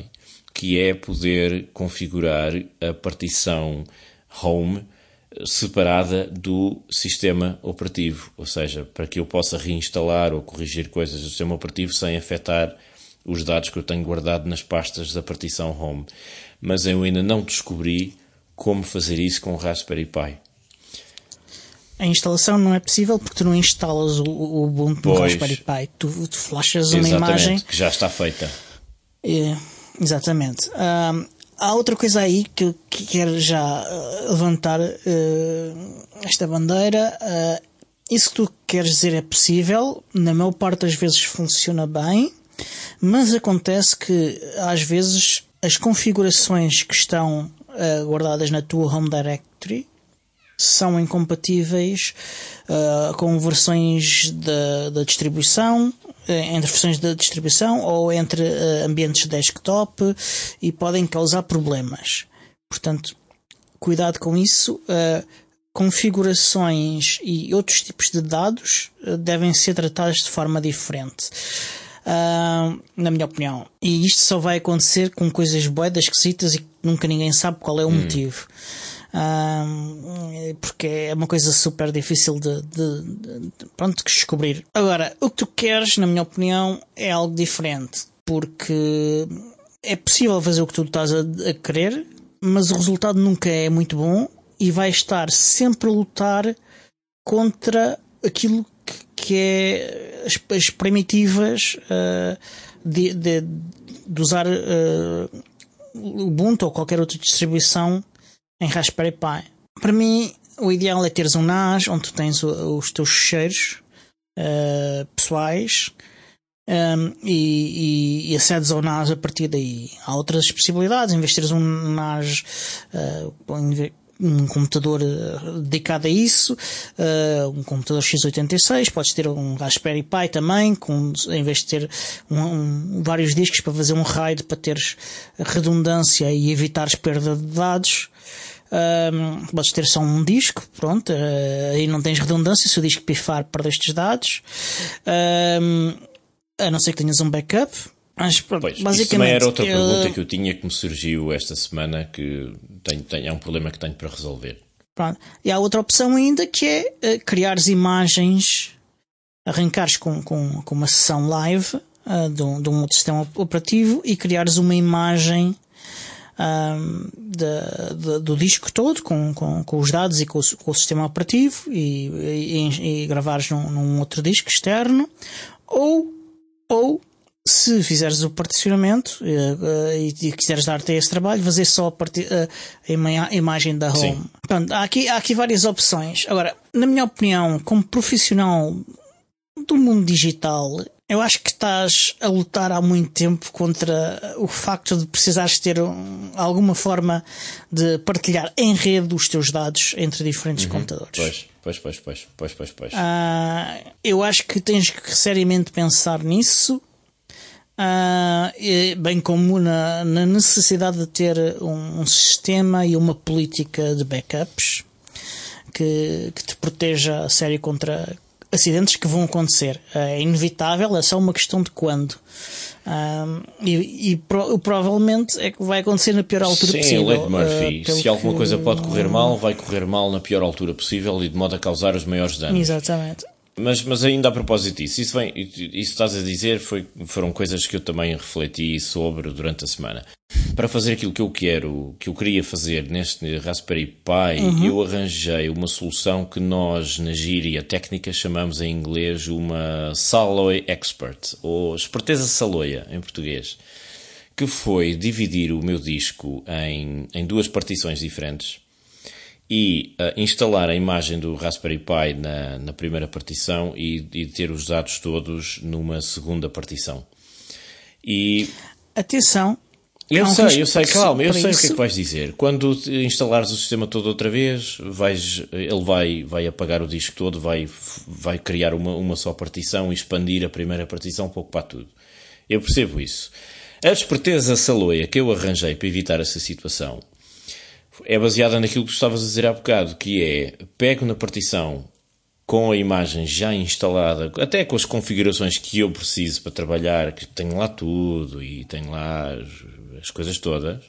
que é poder configurar a partição Home separada do sistema operativo, ou seja, para que eu possa reinstalar ou corrigir coisas do sistema operativo sem afetar os dados que eu tenho guardado nas pastas da partição Home. Mas eu ainda não descobri como fazer isso com o Raspberry Pi. A instalação não é possível porque tu não instalas o, o Ubuntu no Raspberry Pi. Tu, tu flashas uma imagem que já está feita. É, exatamente. Um, há outra coisa aí que eu quero já uh, levantar uh, esta bandeira. Uh, isso que tu queres dizer é possível. Na maior parte das vezes funciona bem. Mas acontece que às vezes as configurações que estão uh, guardadas na tua Home Directory são incompatíveis uh, com versões da, da distribuição, entre versões da distribuição ou entre uh, ambientes desktop, e podem causar problemas. Portanto, cuidado com isso. Uh, configurações e outros tipos de dados uh, devem ser tratados de forma diferente. Uh, na minha opinião. E isto só vai acontecer com coisas boedas esquisitas e que nunca ninguém sabe qual é o hum. motivo. Um, porque é uma coisa super difícil de, de, de, de, pronto, de descobrir. Agora, o que tu queres, na minha opinião, é algo diferente, porque é possível fazer o que tu estás a, a querer, mas o resultado nunca é muito bom e vais estar sempre a lutar contra aquilo que, que é as, as primitivas uh, de, de, de usar uh, Ubuntu ou qualquer outra distribuição em Raspberry Pi. Para mim, o ideal é teres um N A S onde tu tens o, os teus ficheiros uh, pessoais um, e, e, e acedes ao N A S a partir daí. Há outras possibilidades, em vez de teres um N A S, uh, um computador dedicado a isso, uh, um computador x oitenta e seis, podes ter um Raspberry Pi também, com, em vez de ter um, um, vários discos para fazer um RAID, para teres redundância e evitares perda de dados. Um, podes ter só um disco, pronto, uh, aí não tens redundância. Se o disco pifar, perdeste os dados, um, a não ser que tenhas um backup. Mas, pronto, pois, basicamente, isso também era outra eu... pergunta que eu tinha, que me surgiu esta semana, que tenho, tenho, é um problema que tenho para resolver. Pronto. E há outra opção ainda, que é uh, criares imagens, arrancares com, com, com uma sessão live uh, de, um, de um outro sistema operativo e criares uma imagem Um, de, de, do disco todo com, com, com os dados e com o, com o sistema operativo e, e, e gravares num, num outro disco externo, ou, ou se fizeres o particionamento uh, e, e quiseres dar-te esse trabalho, fazer só a, parti, uh, a, ima, a imagem da home. Pronto, há, aqui, há aqui várias opções. Agora, na minha opinião, como profissional do mundo digital, eu acho que estás a lutar há muito tempo contra o facto de precisares ter um, alguma forma de partilhar em rede os teus dados entre diferentes uhum. computadores. Pois, pois, pois, pois, pois, pois, pois. Uh, eu acho que tens que seriamente pensar nisso, uh, e, bem como na, na necessidade de ter um, um sistema e uma política de backups que, que te proteja a sério contra acidentes que vão acontecer. É inevitável, é só uma questão de quando. Um, e, e pro, provavelmente é que vai acontecer na pior altura Sim, possível. Lei de Murphy. Uh, Se alguma que... coisa pode correr mal, vai correr mal na pior altura possível e de modo a causar os maiores danos. Exatamente. Mas, mas ainda a propósito disso, isso, vem, isso estás a dizer foi, foram coisas que eu também refleti sobre durante a semana. Para fazer aquilo que eu quero, que eu queria fazer neste Raspberry Pi, uhum. eu arranjei uma solução que nós na gíria técnica chamamos em inglês uma Saloy Expert, ou esperteza saloia em português, que foi dividir o meu disco em, em duas partições diferentes e uh, instalar a imagem do Raspberry Pi na, na primeira partição e, e ter os dados todos numa segunda partição. E... Atenção! Eu sei, eu sei, calma, eu sei o que é que vais dizer. Quando instalares o sistema todo outra vez, vais, ele vai, vai apagar o disco todo, vai, vai criar uma, uma só partição e expandir a primeira partição um pouco para tudo. Eu percebo isso. A esperteza saloia que eu arranjei para evitar essa situação é baseada naquilo que tu estavas a dizer há bocado, que é, pego na partição com a imagem já instalada, até com as configurações que eu preciso para trabalhar, que tenho lá tudo e tenho lá as, as coisas todas,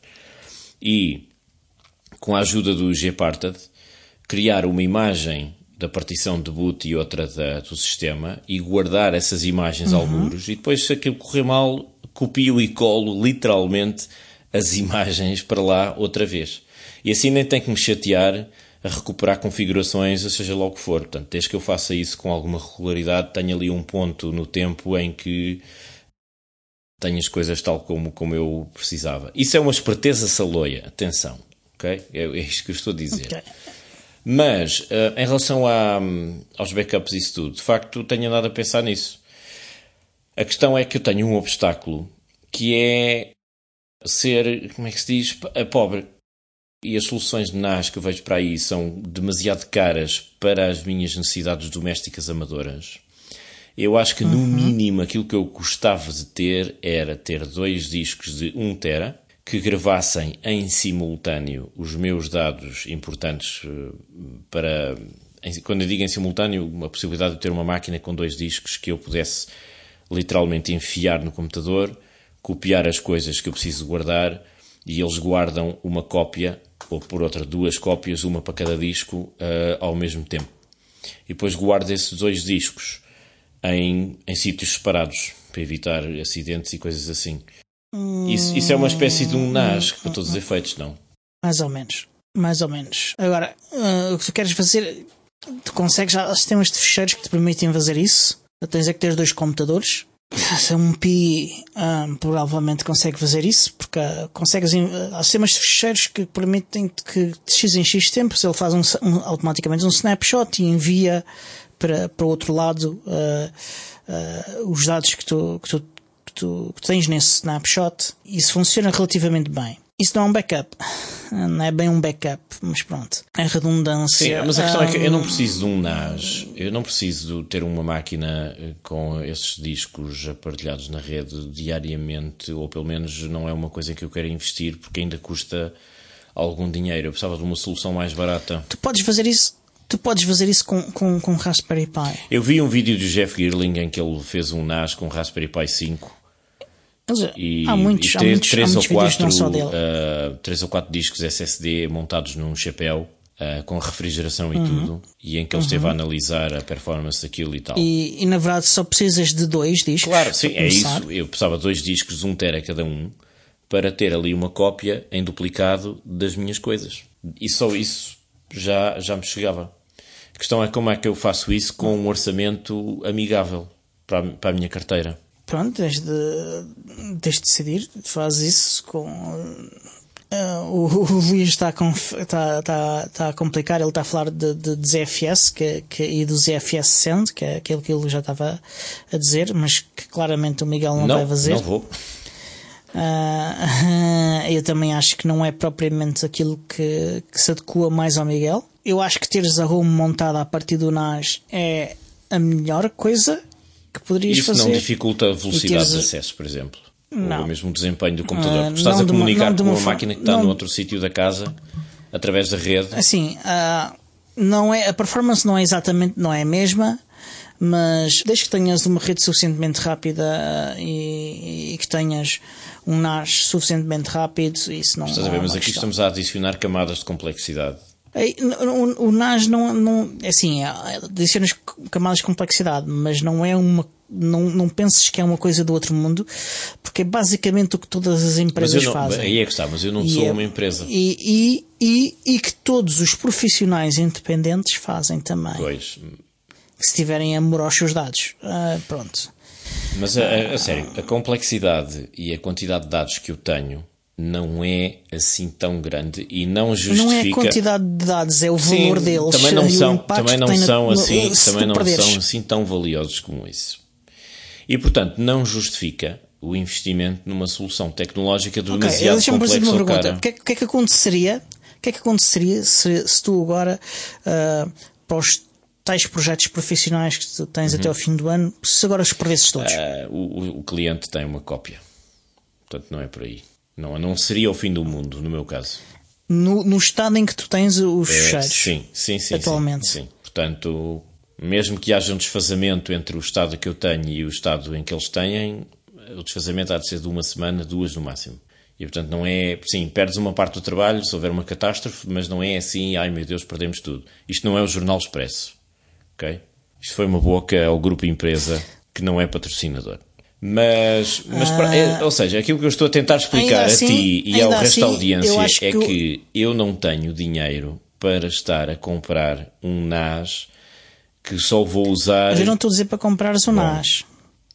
e com a ajuda do Gparted, criar uma imagem da partição de boot e outra da, do sistema e guardar essas imagens, uhum, alguros, e depois, se aquilo correr mal, copio e colo literalmente as imagens para lá outra vez. E assim nem tenho que me chatear a recuperar configurações, ou seja lá o que for. Portanto, desde que eu faça isso com alguma regularidade, tenho ali um ponto no tempo em que tenho as coisas tal como, como eu precisava. Isso é uma esperteza saloia, atenção, ok? É, é isto que eu estou a dizer. Okay. Mas, uh, em relação a, aos backups e isso tudo, de facto, tenho andado a pensar nisso. A questão é que eu tenho um obstáculo, que é ser, como é que se diz, pobre. E as soluções de N A S que eu vejo para aí são demasiado caras para as minhas necessidades domésticas amadoras. Eu acho que, no uhum. mínimo, aquilo que eu gostava de ter era ter dois discos de um tera que gravassem em simultâneo os meus dados importantes para... Quando eu digo em simultâneo, a possibilidade de ter uma máquina com dois discos que eu pudesse literalmente enfiar no computador, copiar as coisas que eu preciso guardar e eles guardam uma cópia, ou por outra duas cópias, uma para cada disco, uh, ao mesmo tempo. E depois guardo esses dois discos em, em sítios separados, para evitar acidentes e coisas assim. Isso, isso é uma espécie de um N A S, para todos os efeitos, não? Mais ou menos. Mais ou menos. Agora, uh, o que tu queres fazer, tu consegues, há sistemas de ficheiros que te permitem fazer isso. Tens é que ter dois computadores. Se é um P I, um, provavelmente consegue fazer isso, porque uh, consegues, uh, há sistemas de ficheiros que permitem que de X em X tempo, se ele faz um, um, automaticamente um snapshot e envia para, para o outro lado uh, uh, os dados que tu, que tu Que tu, que tu tens nesse snapshot. Isso funciona relativamente bem. Isso não é um backup, não é bem um backup, mas pronto, é redundância. Sim, mas a questão um... é que eu não preciso de um N A S, eu não preciso ter uma máquina com esses discos aparelhados na rede diariamente, ou pelo menos não é uma coisa em que eu quero investir, porque ainda custa algum dinheiro. Eu precisava de uma solução mais barata. Tu podes fazer isso Tu podes fazer isso com, com, com Raspberry Pi. Eu vi um vídeo do Jeff Girling em que ele fez um N A S com Raspberry Pi cinco. E, há muitos, e há muitos, três, há ou muitos quatro, não só dele. Uh, três ou quatro discos S S D montados num chapéu, uh, com refrigeração e uhum. tudo, e em que ele uhum. esteve a analisar a performance daquilo e tal. E, e na verdade só precisas de dois discos. Claro, sim, é isso. Eu precisava de dois discos de um tera cada um para ter ali uma cópia em duplicado das minhas coisas. E só isso já, já me chegava. A questão é como é que eu faço isso com um orçamento amigável para a, para a minha carteira. Pronto, tens de, tens de decidir, faz isso com... Uh, o, o Luís está a, conf, está, está, está a complicar, ele está a falar de, de, de Z F S que, que, e do Z F S Send, que é aquilo que ele já estava a dizer, mas que claramente o Miguel não, não vai fazer. Não vou. Uh, eu também acho que não é propriamente aquilo que, que se adequa mais ao Miguel. Eu acho que teres a home montada a partir do N A S é a melhor coisa que poderias Isso fazer. Isso não dificulta a velocidade teres... de acesso, por exemplo? Não. Ou mesmo o desempenho do computador? Uh, estás a comunicar com uma, uma máquina que está não... no outro sítio da casa através da rede? Assim, uh, não é, a performance não é exatamente não é a mesma, mas desde que tenhas uma rede suficientemente rápida e, e que tenhas um N A S suficientemente rápido, isso não, estás a ver, não é mas aqui questão. Estamos a adicionar camadas de complexidade. O, o N A S não, não assim, adicionas camadas de complexidade, mas não é uma, não, não penses que é uma coisa do outro mundo, porque é basicamente o que todas as empresas não, fazem. Aí é que está, mas eu não e sou é, uma empresa. E, e, e, e que todos os profissionais independentes fazem também. Pois. Que se tiverem amor aos seus dados. Uh, pronto. Mas a, a, a sério, a complexidade e a quantidade de dados que eu tenho não é assim tão grande e não justifica... Não é a quantidade de dados, é o valor Sim, deles. Também não são, também não são, na, assim, no, também não são assim tão valiosos como isso. E, portanto, não justifica o investimento numa solução tecnológica demasiado okay, complexa ou cara. O que, é, que é que aconteceria, o que é que aconteceria se, se tu agora, uh, para os tais projetos profissionais que tu tens uhum. até ao fim do ano, se agora os perdesses todos? Uh, o, o cliente tem uma cópia. Portanto, não é por aí. Não, não seria o fim do mundo, no meu caso. No, no estado em que tu tens os é, fecheiros? Sim, sim, sim. Atualmente. Sim, sim. Portanto, Mesmo que haja um desfazamento entre o estado que eu tenho e o estado em que eles têm, o desfazamento há de ser de uma semana, duas no máximo. E, portanto, não é... Sim, perdes uma parte do trabalho se houver uma catástrofe, mas não é assim, ai meu Deus, perdemos tudo. Isto não é o Jornal Expresso. Ok? Isto foi uma boca ao grupo empresa que não é patrocinador. Mas, mas ah, é, ou seja, aquilo que eu estou a tentar explicar assim, a ti e ao resto assim, da audiência é que, que eu não tenho dinheiro para estar a comprar um N A S que só vou usar... Mas eu não estou a dizer para comprares um N A S.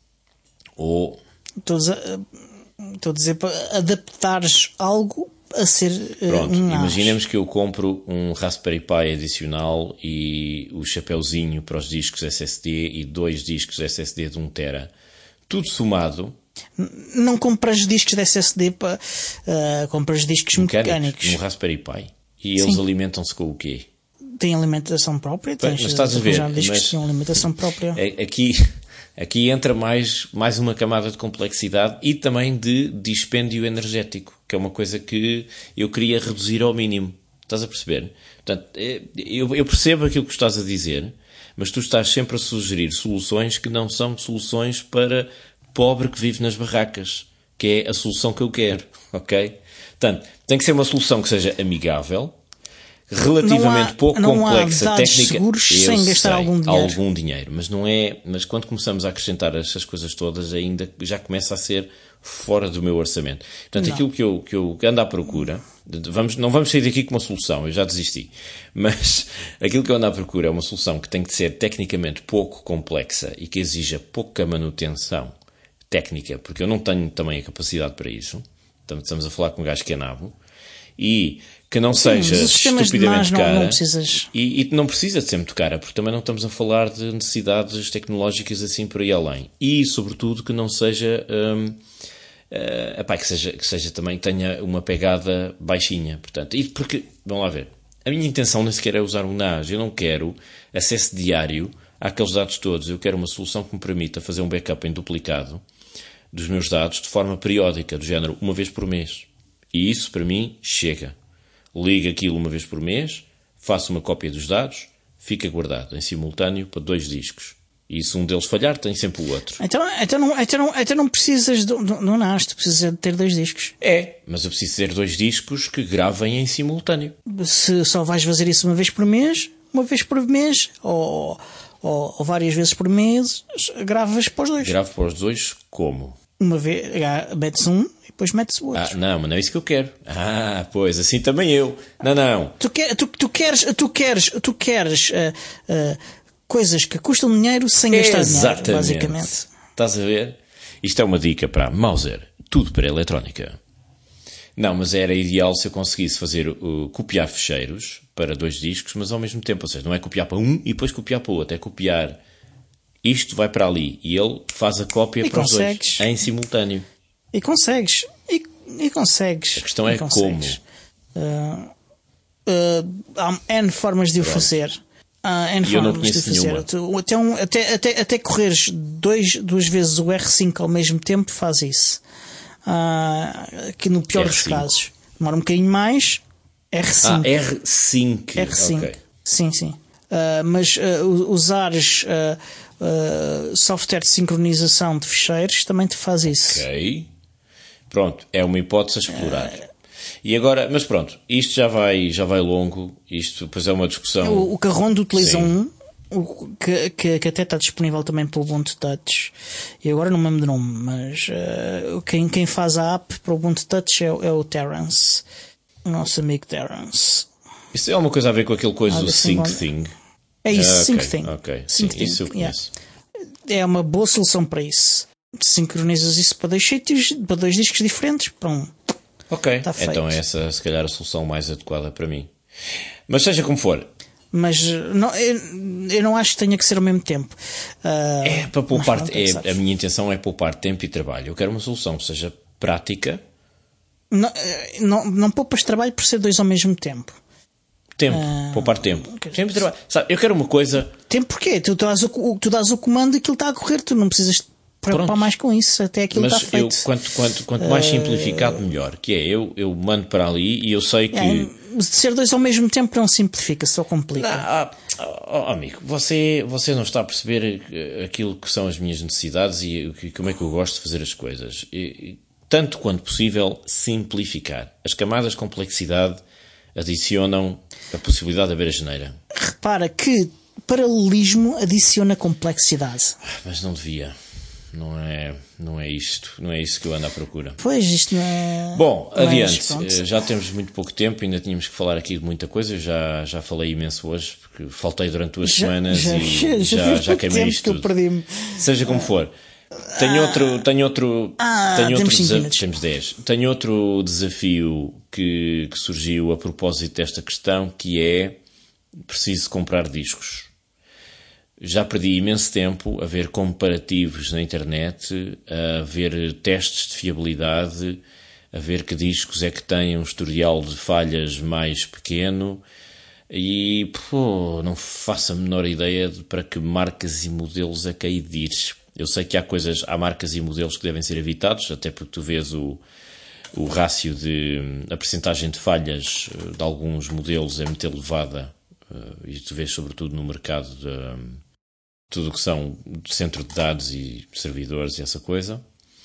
Ou... Estou a, estou a dizer para adaptares algo a ser Pronto, um N A S. Imaginemos que eu compro um Raspberry Pi adicional e o chapéuzinho para os discos S S D e dois discos S S D de um tera. Tudo somado... Não compras discos de S S D para... Uh, compras discos mecânicos. mecânicos. Um Raspberry Pi. E eles alimentam-se com o quê? Tem alimentação própria. Tens, mas estás a ver, discos mas que têm alimentação própria. Aqui, aqui entra mais, mais uma camada de complexidade e também de dispêndio energético, que é uma coisa que eu queria reduzir ao mínimo. Estás a perceber? Portanto, eu, eu percebo aquilo que estás a dizer, mas tu estás sempre a sugerir soluções que não são soluções para pobre que vive nas barracas, que é a solução que eu quero, ok? Portanto, tem que ser uma solução que seja amigável, relativamente há, pouco complexa, técnica, seguros sem gastar sei, algum dinheiro. algum dinheiro, mas não é, mas quando começamos a acrescentar essas coisas todas, ainda já começa a ser fora do meu orçamento. Portanto, não. aquilo que eu, que eu ando à procura, vamos, não vamos sair daqui com uma solução, eu já desisti, mas aquilo que eu ando à procura é uma solução que tem que ser tecnicamente pouco complexa e que exija pouca manutenção técnica, porque eu não tenho também a capacidade para isso. Estamos a falar com um gajo que é nabo, e que não Sim, seja estupidamente não, cara, não precisas... e, e não precisa de ser muito cara, porque também não estamos a falar de necessidades tecnológicas assim por aí além. E, sobretudo, que não seja... Hum, uh, epá, que seja, que seja também, que tenha uma pegada baixinha. Portanto, e porque, vamos lá ver, a minha intenção nem sequer é usar um N A S. Eu não quero acesso diário àqueles dados todos. Eu quero uma solução que me permita fazer um backup em duplicado dos meus dados de forma periódica, do género uma vez por mês. E isso, para mim, chega. Ligo aquilo uma vez por mês, faço uma cópia dos dados, fica guardado em simultâneo para dois discos. E se um deles falhar, tem sempre o outro. Então, então, não, então, não, então não precisas de um N A S, tu precisas de ter dois discos. É, mas eu preciso ter dois discos que gravem em simultâneo. Se só vais fazer isso uma vez por mês, uma vez por mês, ou... Ou, ou várias vezes por mês, gravas para os dois. Gravo para os dois como? Uma vez, metes um e depois metes o outro. Ah, não, mas não é isso que eu quero. Ah, pois, assim também eu. Não, não. Tu, quer, tu, tu queres, tu queres, tu queres uh, uh, coisas que custam dinheiro sem gastar Exatamente. dinheiro, basicamente. Estás a ver? Isto é uma dica para Mauser. Tudo para a eletrónica. Não, mas era ideal se eu conseguisse fazer uh, copiar ficheiros para dois discos, mas ao mesmo tempo, ou seja, não é copiar para um e depois copiar para o outro, é copiar isto vai para ali e ele faz a cópia e para consegues. os dois, em simultâneo. E consegues, e, e consegues. A questão é como. Uh, uh, há N formas de o fazer. Há N e eu não formas de o fazer. nenhuma. Tu, até, um, até, até, até correres dois, duas vezes o R cinco ao mesmo tempo, faz isso. Uh, que no pior R cinco. dos casos demora um bocadinho mais. R cinco. Ah, R cinco. R cinco. Okay. Sim, sim. Uh, mas uh, usares uh, uh, software de sincronização de ficheiros também te faz isso. Ok. Pronto, é uma hipótese a explorar. Uh, e agora, mas pronto, isto já vai, já vai longo. Isto depois é uma discussão. O, o Carrondo utiliza um o, que, que, que até está disponível também pelo Ubuntu Touch. E agora não me lembro do nome, mas uh, quem, quem faz a app para o Ubuntu Touch é, é o Terence. O nosso amigo Terence. Isso é alguma coisa a ver com aquele coisa ah, do SyncThing? É isso, ah, SyncThing. Ok, okay. Sync Sim, isso eu conheço. Yeah. É uma boa solução para isso. Sincronizas isso para dois sítios, para dois discos diferentes. Pronto. Ok, tá então é essa se calhar a solução mais adequada para mim. Mas seja como for. Mas não, eu, eu não acho que tenha que ser ao mesmo tempo. Uh, é para poupar. Pronto, é, a minha intenção é poupar tempo e trabalho. Eu quero uma solução que seja prática. Não, não, não poupas trabalho por ser dois ao mesmo tempo. Tempo, uh, poupar tempo. Tempo e trabalho. Sabe, eu quero uma coisa. Tempo porquê? Tu, tu, dás o, tu dás o comando e aquilo está a correr, tu não precisas preocupar Pronto. mais com isso, até aquilo Mas está feito. eu, quanto, quanto, quanto mais simplificado, melhor. Que é, eu, eu mando para ali e eu sei que... É, de ser dois ao mesmo tempo não simplifica, só complica. Ah, oh, amigo, você, você não está a perceber aquilo que são as minhas necessidades e como é que eu gosto de fazer as coisas. E, tanto quanto possível, simplificar. As camadas de complexidade adicionam a possibilidade de haver a geneira. Repara que paralelismo adiciona complexidade. Mas não devia. Não é, não é isto. Não é isso que eu ando à procura. Pois, isto não é... Bom, Mas, adiante. pronto. Já temos muito pouco tempo, ainda tínhamos que falar aqui de muita coisa. Eu já, já falei imenso hoje, porque faltei durante duas Já- semanas já- e já já, vi já muito queimei tempo isto que eu tudo. perdi-me. Seja como for. Tenho outro, tenho outro, Ah, tenho outro temos cinco desa- minutos. temos dez. Tenho outro desafio que, que surgiu a propósito desta questão, que é preciso comprar discos. Já perdi imenso tempo a ver comparativos na internet, a ver testes de fiabilidade, a ver que discos é que têm um historial de falhas mais pequeno e, pô, não faço a menor ideia de para que marcas e modelos é que hei de ir. Eu sei que há coisas, há marcas e modelos que devem ser evitados, até porque tu vês o, o rácio de, a percentagem de falhas de alguns modelos é muito elevada, e tu vês sobretudo no mercado de tudo o que são centro de dados e servidores e essa coisa.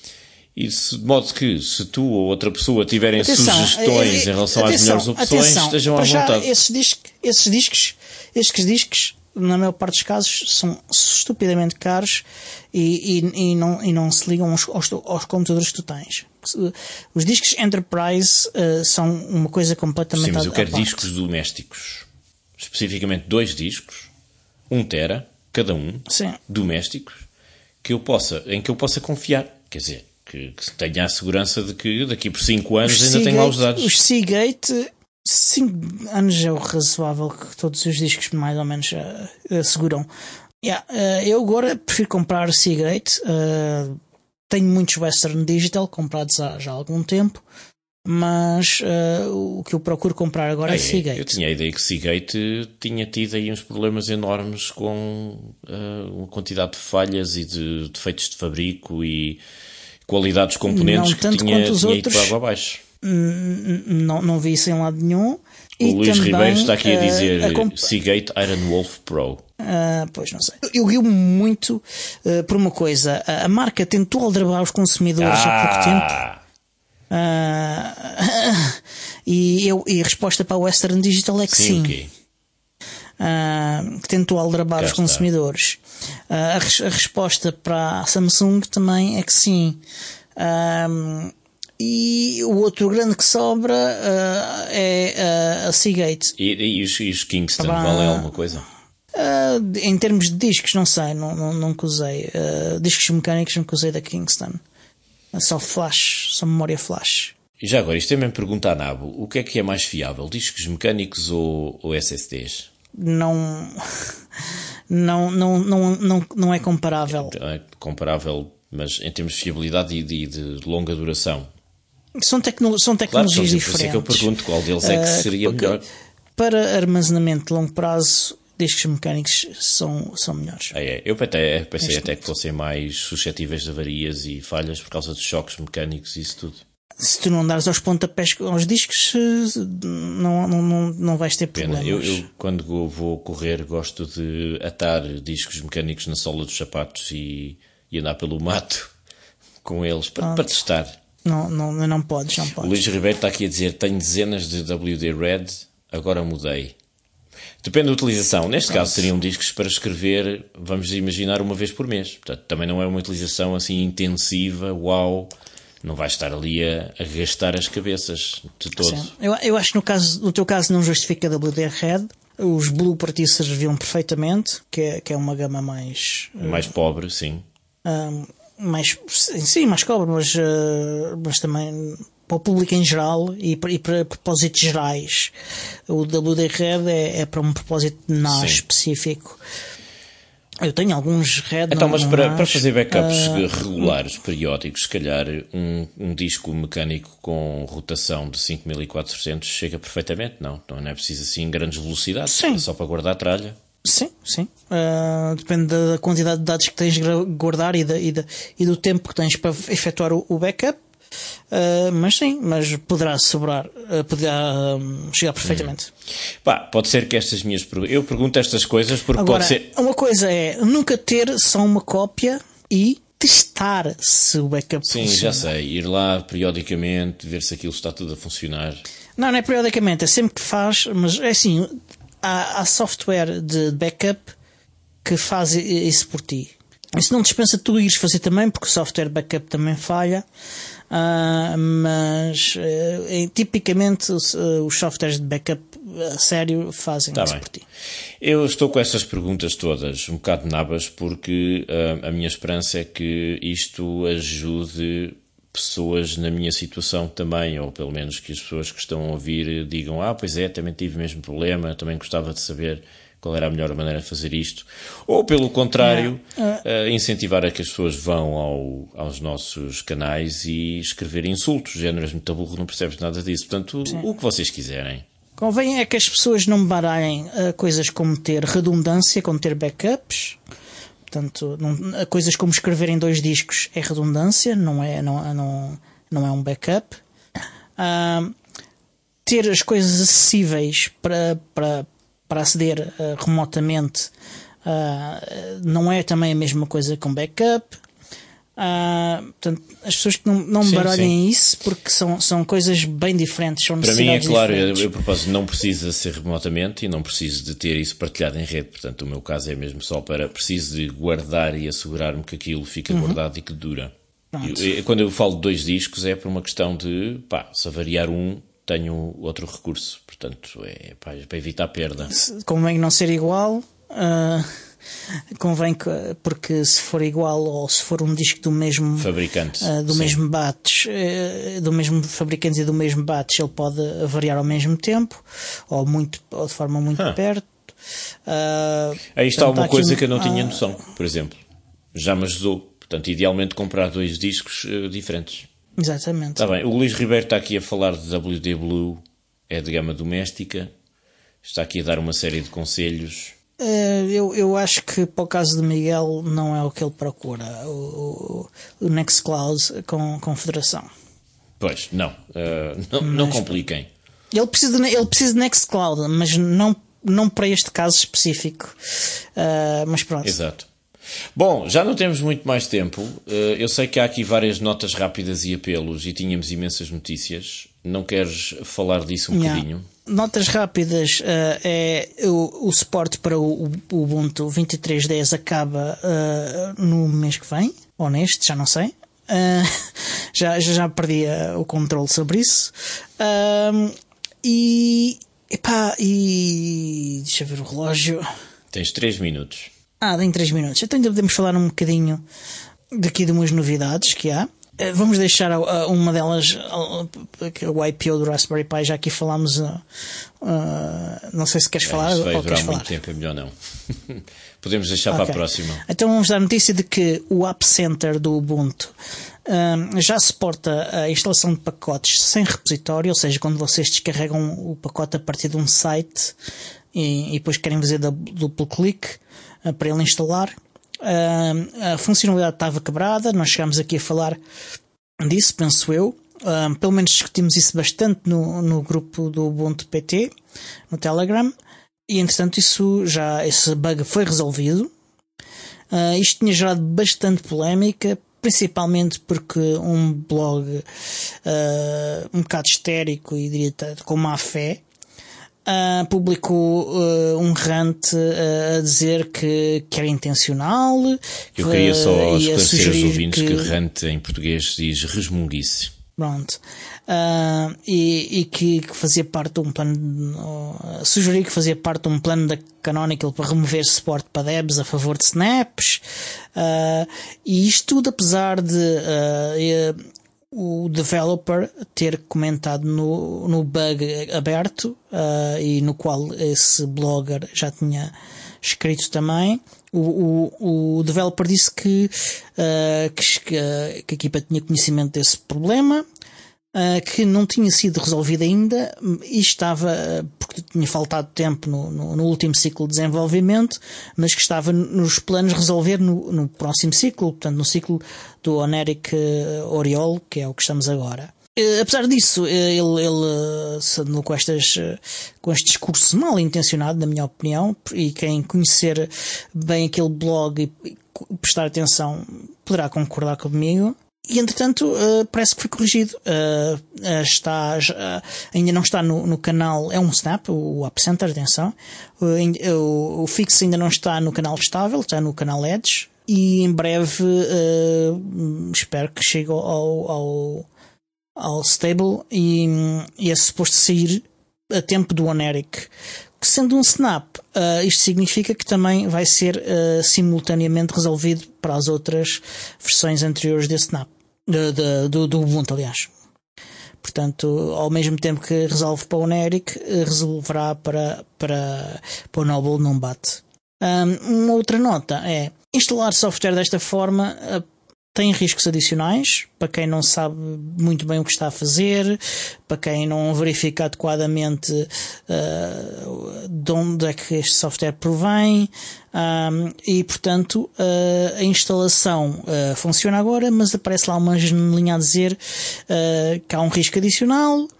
E se, de modo que, se tu ou outra pessoa tiverem Atenção, sugestões é- é- em relação às atenção, melhores opções, atenção, estejam à para já, vontade. Esses discos, esses discos, estes discos, na maior parte dos casos, são estupidamente caros e, e, e, não, e não se ligam aos, aos, aos computadores que tu tens. Os discos Enterprise uh, são uma coisa completamente Sim, mas eu à- à quero parte. discos domésticos. Especificamente dois discos, um tera, cada um, Sim. domésticos, que eu possa, em que eu possa confiar. Quer dizer, que, que tenha a segurança de que daqui por cinco anos Os ainda tenho lá os Seagate- dados. Os Seagate, cinco anos é o razoável que todos os discos mais ou menos uh, asseguram. Yeah, uh, eu agora prefiro comprar Seagate. Uh, tenho muitos Western Digital comprados há já há algum tempo, mas uh, o que eu procuro comprar agora Ah, é, é, Seagate. eu tinha a ideia que Seagate tinha tido aí uns problemas enormes com uh, uma quantidade de falhas e de defeitos de fabrico e qualidade dos componentes Não que tanto tinha, quanto os tinha outros. ido para água abaixo. N- Não, não vi isso em lado nenhum. O E Luís também, Ribeiro está aqui a uh, dizer a comp- Seagate Iron Wolf Pro. Ah, pois não sei. Eu guio-me muito uh, por uma coisa. A, a marca tentou aldrabar os consumidores há pouco tempo. Ah! Ah, e, eu, e a resposta para a Western Digital é que sim. Sim, o quê? Ah, que tentou aldrabar Cá os está. consumidores. Ah, a, res- a resposta para a Samsung também é que sim. Ah, e o outro grande que sobra ah, é ah, a Seagate. E, e os, e os Kingston Tá bem. valem alguma coisa? Ah, em termos de discos, não sei, não, não, nunca usei. Ah, discos mecânicos nunca usei da Kingston. É só flash, só memória flash. E já agora, isto também me pergunta a Nabo, o que é que é mais fiável, discos mecânicos ou, ou S S Ds? Não, não, não, não, não, não é comparável. É comparável, mas em termos de fiabilidade e de, de longa duração. São, tecno, são Claro, tecnologias por isso é diferentes. que eu pergunto qual deles é que Ah, seria porque melhor. Para armazenamento de longo prazo, discos mecânicos são, são melhores. Ah, é. Eu até, pensei Neste até que fossem mais suscetíveis de avarias e falhas por causa dos choques mecânicos e isso tudo. Se tu não dares aos pontapés aos discos, eh, não, não, não, não vais ter Pena. problemas. Eu, eu, quando vou- vou correr, gosto de atar discos mecânicos na sola dos sapatos e, e andar pelo mato com eles para, para testar. Não, não, não podes, não O podes. Luís Ribeiro está aqui a dizer: tenho dezenas de W D Red, agora mudei. Depende da utilização. Neste caso seriam discos para escrever, vamos imaginar, uma vez por mês. Portanto, também não é uma utilização assim intensiva, uau. Não vais estar ali a, a gastar as cabeças de todo. Sim. Eu, eu acho que no, caso, no teu caso não justifica W D Red. Os Blue para ti serviam perfeitamente, que é, que é uma gama mais... Mais pobre, sim. ah, mais sim, mais cobre, mas, ah, mas também para o público em geral e para, e para propósitos gerais. O W D Red é, é para um propósito de N A S Sim. específico. Eu tenho alguns Red. Então, não- mas não para, N A S. para fazer backups Ah, regulares, periódicos, se calhar um, um disco mecânico com rotação de cinco mil e quatrocentos chega perfeitamente, não? Não é preciso assim grandes velocidades, Sim. é só para guardar a tralha. Sim, sim. Uh, depende da quantidade de dados que tens de guardar e, da, e, da, e do tempo que tens para efetuar o, o backup. Uh, mas sim, mas poderá sobrar, uh, poderá um, chegar perfeitamente. Hum. Pá, pode ser que estas minhas perguntas. Eu pergunto estas coisas porque Agora, pode ser. Uma coisa é nunca ter só uma cópia e testar se o backup Sim, funciona. já sei. Ir lá periodicamente, ver se aquilo está tudo a funcionar. Não, não é periodicamente, é sempre que faz, mas é assim, há, há software de backup que faz isso por ti. Isso não dispensa tu ires fazer também, porque o software de backup também falha. Uh, mas uh, tipicamente os, uh, os softwares de backup a sério fazem tá isso bem. por ti. Eu estou com estas perguntas todas um bocado nabas porque uh, a minha esperança é que isto ajude pessoas na minha situação também, ou pelo menos que as pessoas que estão a ouvir digam, ah, pois é, também tive o mesmo problema, também gostava de saber qual era a melhor maneira de fazer isto. Ou, pelo contrário, uh, incentivar a que as pessoas vão ao, aos nossos canais e escrever insultos, géneros muito burro, não percebes nada disso. Portanto, o, o que vocês quiserem. Convém é que as pessoas não baralhem uh, coisas como ter redundância, como ter backups. Portanto, não, coisas como escrever em dois discos é redundância, não é, não, não, não é um backup. Uh, ter as coisas acessíveis para, para, para aceder uh, remotamente uh, não é também a mesma coisa que um backup. Uh, portanto, as pessoas que não, não sim, baralhem sim. isso porque são, são coisas bem diferentes. São Para mim é claro, diferentes. eu, eu propósito não precisa ser remotamente e não preciso de ter isso partilhado em rede. Portanto, o meu caso é mesmo só para preciso de guardar e assegurar-me que aquilo fica uhum. guardado e que dura. Eu, eu, quando eu falo de dois discos é por uma questão de pá, se avariar um, tenho outro recurso. Portanto, é pá, para evitar perda. Convém não ser igual. Uh... Convém que, porque se for igual ou se for um disco do mesmo fabricante, uh, do sim. mesmo batch, uh, do mesmo fabricante e do mesmo batch, ele pode variar ao mesmo tempo ou, muito, ou de forma muito huh. perto. Uh, Aí está portanto, uma coisa um, que eu não tinha uh, noção, por exemplo. Já me ajudou. Portanto, idealmente comprar dois discos uh, diferentes. Exatamente. Está bem. O Luís Ribeiro está aqui a falar de W D Blue, é de gama doméstica. Está aqui a dar uma série de conselhos. Uh, eu, eu acho que para o caso do Miguel não é o que ele procura, o, o, o Nextcloud com, com federação. Pois, não, uh, não, não compliquem. Ele precisa, de, ele precisa de Nextcloud, mas não, não para este caso específico. Uh, mas pronto. Exato. Bom, já não temos muito mais tempo. Uh, eu sei que há aqui várias notas rápidas e apelos e tínhamos imensas notícias. Não queres falar disso um yeah. bocadinho? Notas rápidas, uh, é o, o suporte para o, o Ubuntu vinte e três dez acaba uh, no mês que vem, ou neste, já não sei. Uh, já, já perdi uh, o controle sobre isso. Uh, e, epá, e deixa eu ver o relógio. Tens três minutos. Ah, tem três minutos. Então ainda podemos falar um bocadinho daqui de umas novidades que há. Vamos deixar uma delas, o I P O do Raspberry Pi, já aqui falámos. Uh, não sei se queres falar é, isso vai ou durar queres muito falar. tempo, é melhor não. Podemos deixar okay. para a próxima. Então vamos dar a notícia de que o App Center do Ubuntu um, já suporta a instalação de pacotes sem repositório, ou seja, quando vocês descarregam o pacote a partir de um site e, e depois querem fazer duplo clique uh, para ele instalar. Uh, a funcionalidade estava quebrada, nós chegámos aqui a falar disso, penso eu. Uh, pelo menos discutimos isso bastante no, no grupo do Ubuntu P T, no Telegram, e entretanto isso já, esse bug foi resolvido. Uh, isto tinha gerado bastante polémica, principalmente porque um blog uh, um bocado histérico e diria com má fé Uh, publicou uh, um rant uh, a dizer que, que era intencional. Eu queria só uh, esclarecer aos ouvintes que... que rant em português diz resmunguice. Pronto. Uh, e, e que, que fazia parte de um plano, uh, sugeri que fazia parte de um plano da Canonical para remover suporte para devs a favor de snaps. Uh, e isto tudo apesar de uh, uh, o developer ter comentado no, no bug aberto uh, e no qual esse blogger já tinha escrito também. O, o, o developer disse que, uh, que, que, a, que a equipa tinha conhecimento desse problema, uh, que não tinha sido resolvida ainda e estava, uh, porque tinha faltado tempo no, no, no último ciclo de desenvolvimento, mas que estava nos planos resolver no, no próximo ciclo, portanto no ciclo do Oneric uh, Oriole, que é o que estamos agora. Uh, apesar disso, uh, ele, ele uh, se andou com, estas, uh, com este discurso mal intencionado, na minha opinião, e quem conhecer bem aquele blog e, e prestar atenção poderá concordar comigo. E entretanto uh, parece que foi corrigido. Uh, uh, está, uh, ainda não está no, no canal, é um Snap, o, o App Center, atenção. Uh, o, o Fix ainda não está no canal estável, está no canal Edge. E em breve uh, espero que chegue ao, ao ao stable e, e é suposto sair a tempo do Oneric. Que sendo um Snap, uh, isto significa que também vai ser uh, simultaneamente resolvido para as outras versões anteriores de Snap, de, de, do, do Ubuntu, aliás. Portanto, ao mesmo tempo que resolve para o Oneric, resolverá para, para, para o Noble, não bate. Um, uma outra nota é, instalar software desta forma uh, tem riscos adicionais, para quem não sabe muito bem o que está a fazer, para quem não verifica adequadamente uh, de onde é que este software provém, um, e portanto uh, a instalação uh, funciona agora, mas aparece lá uma janelinha a dizer uh, que há um risco adicional uh,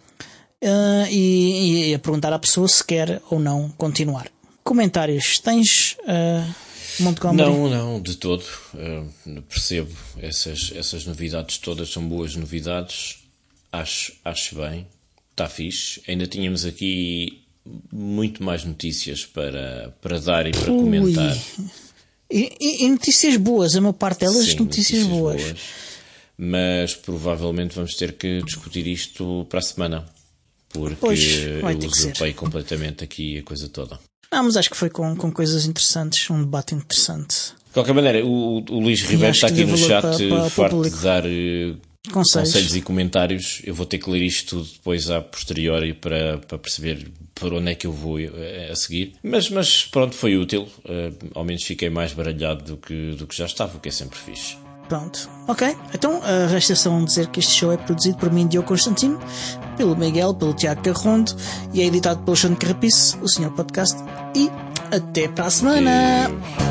e, e a perguntar à pessoa se quer ou não continuar. Comentários tens? Uh, Montgomery? Não, não, de todo. Uh, percebo essas, essas novidades todas, são boas novidades. Acho, acho bem, está fixe. Ainda tínhamos aqui muito mais notícias para, para dar e para Ui. comentar. E, e, e notícias boas, a maior parte delas Sim, notícias, notícias boas. boas. Mas provavelmente vamos ter que discutir isto para a semana, porque pois, eu usurpei completamente aqui a coisa toda. Ah, mas acho que foi com, com coisas interessantes, um debate interessante. De qualquer maneira, o, o Luís Ribeiro está aqui no chat para, para, farto para de dar uh, conselhos. conselhos e comentários. Eu vou ter que ler isto tudo depois a posteriori para, para perceber por onde é que eu vou a seguir. Mas, mas pronto, foi útil. Uh, ao menos fiquei mais baralhado do que, do que já estava, o que é sempre fixe. Pronto, ok. Então uh, resta só dizer que este show é produzido por mim, Diogo Constantino, pelo Miguel, pelo Tiago Carrondo e é editado pelo Xande Carrapice, o senhor podcast. E até para a semana!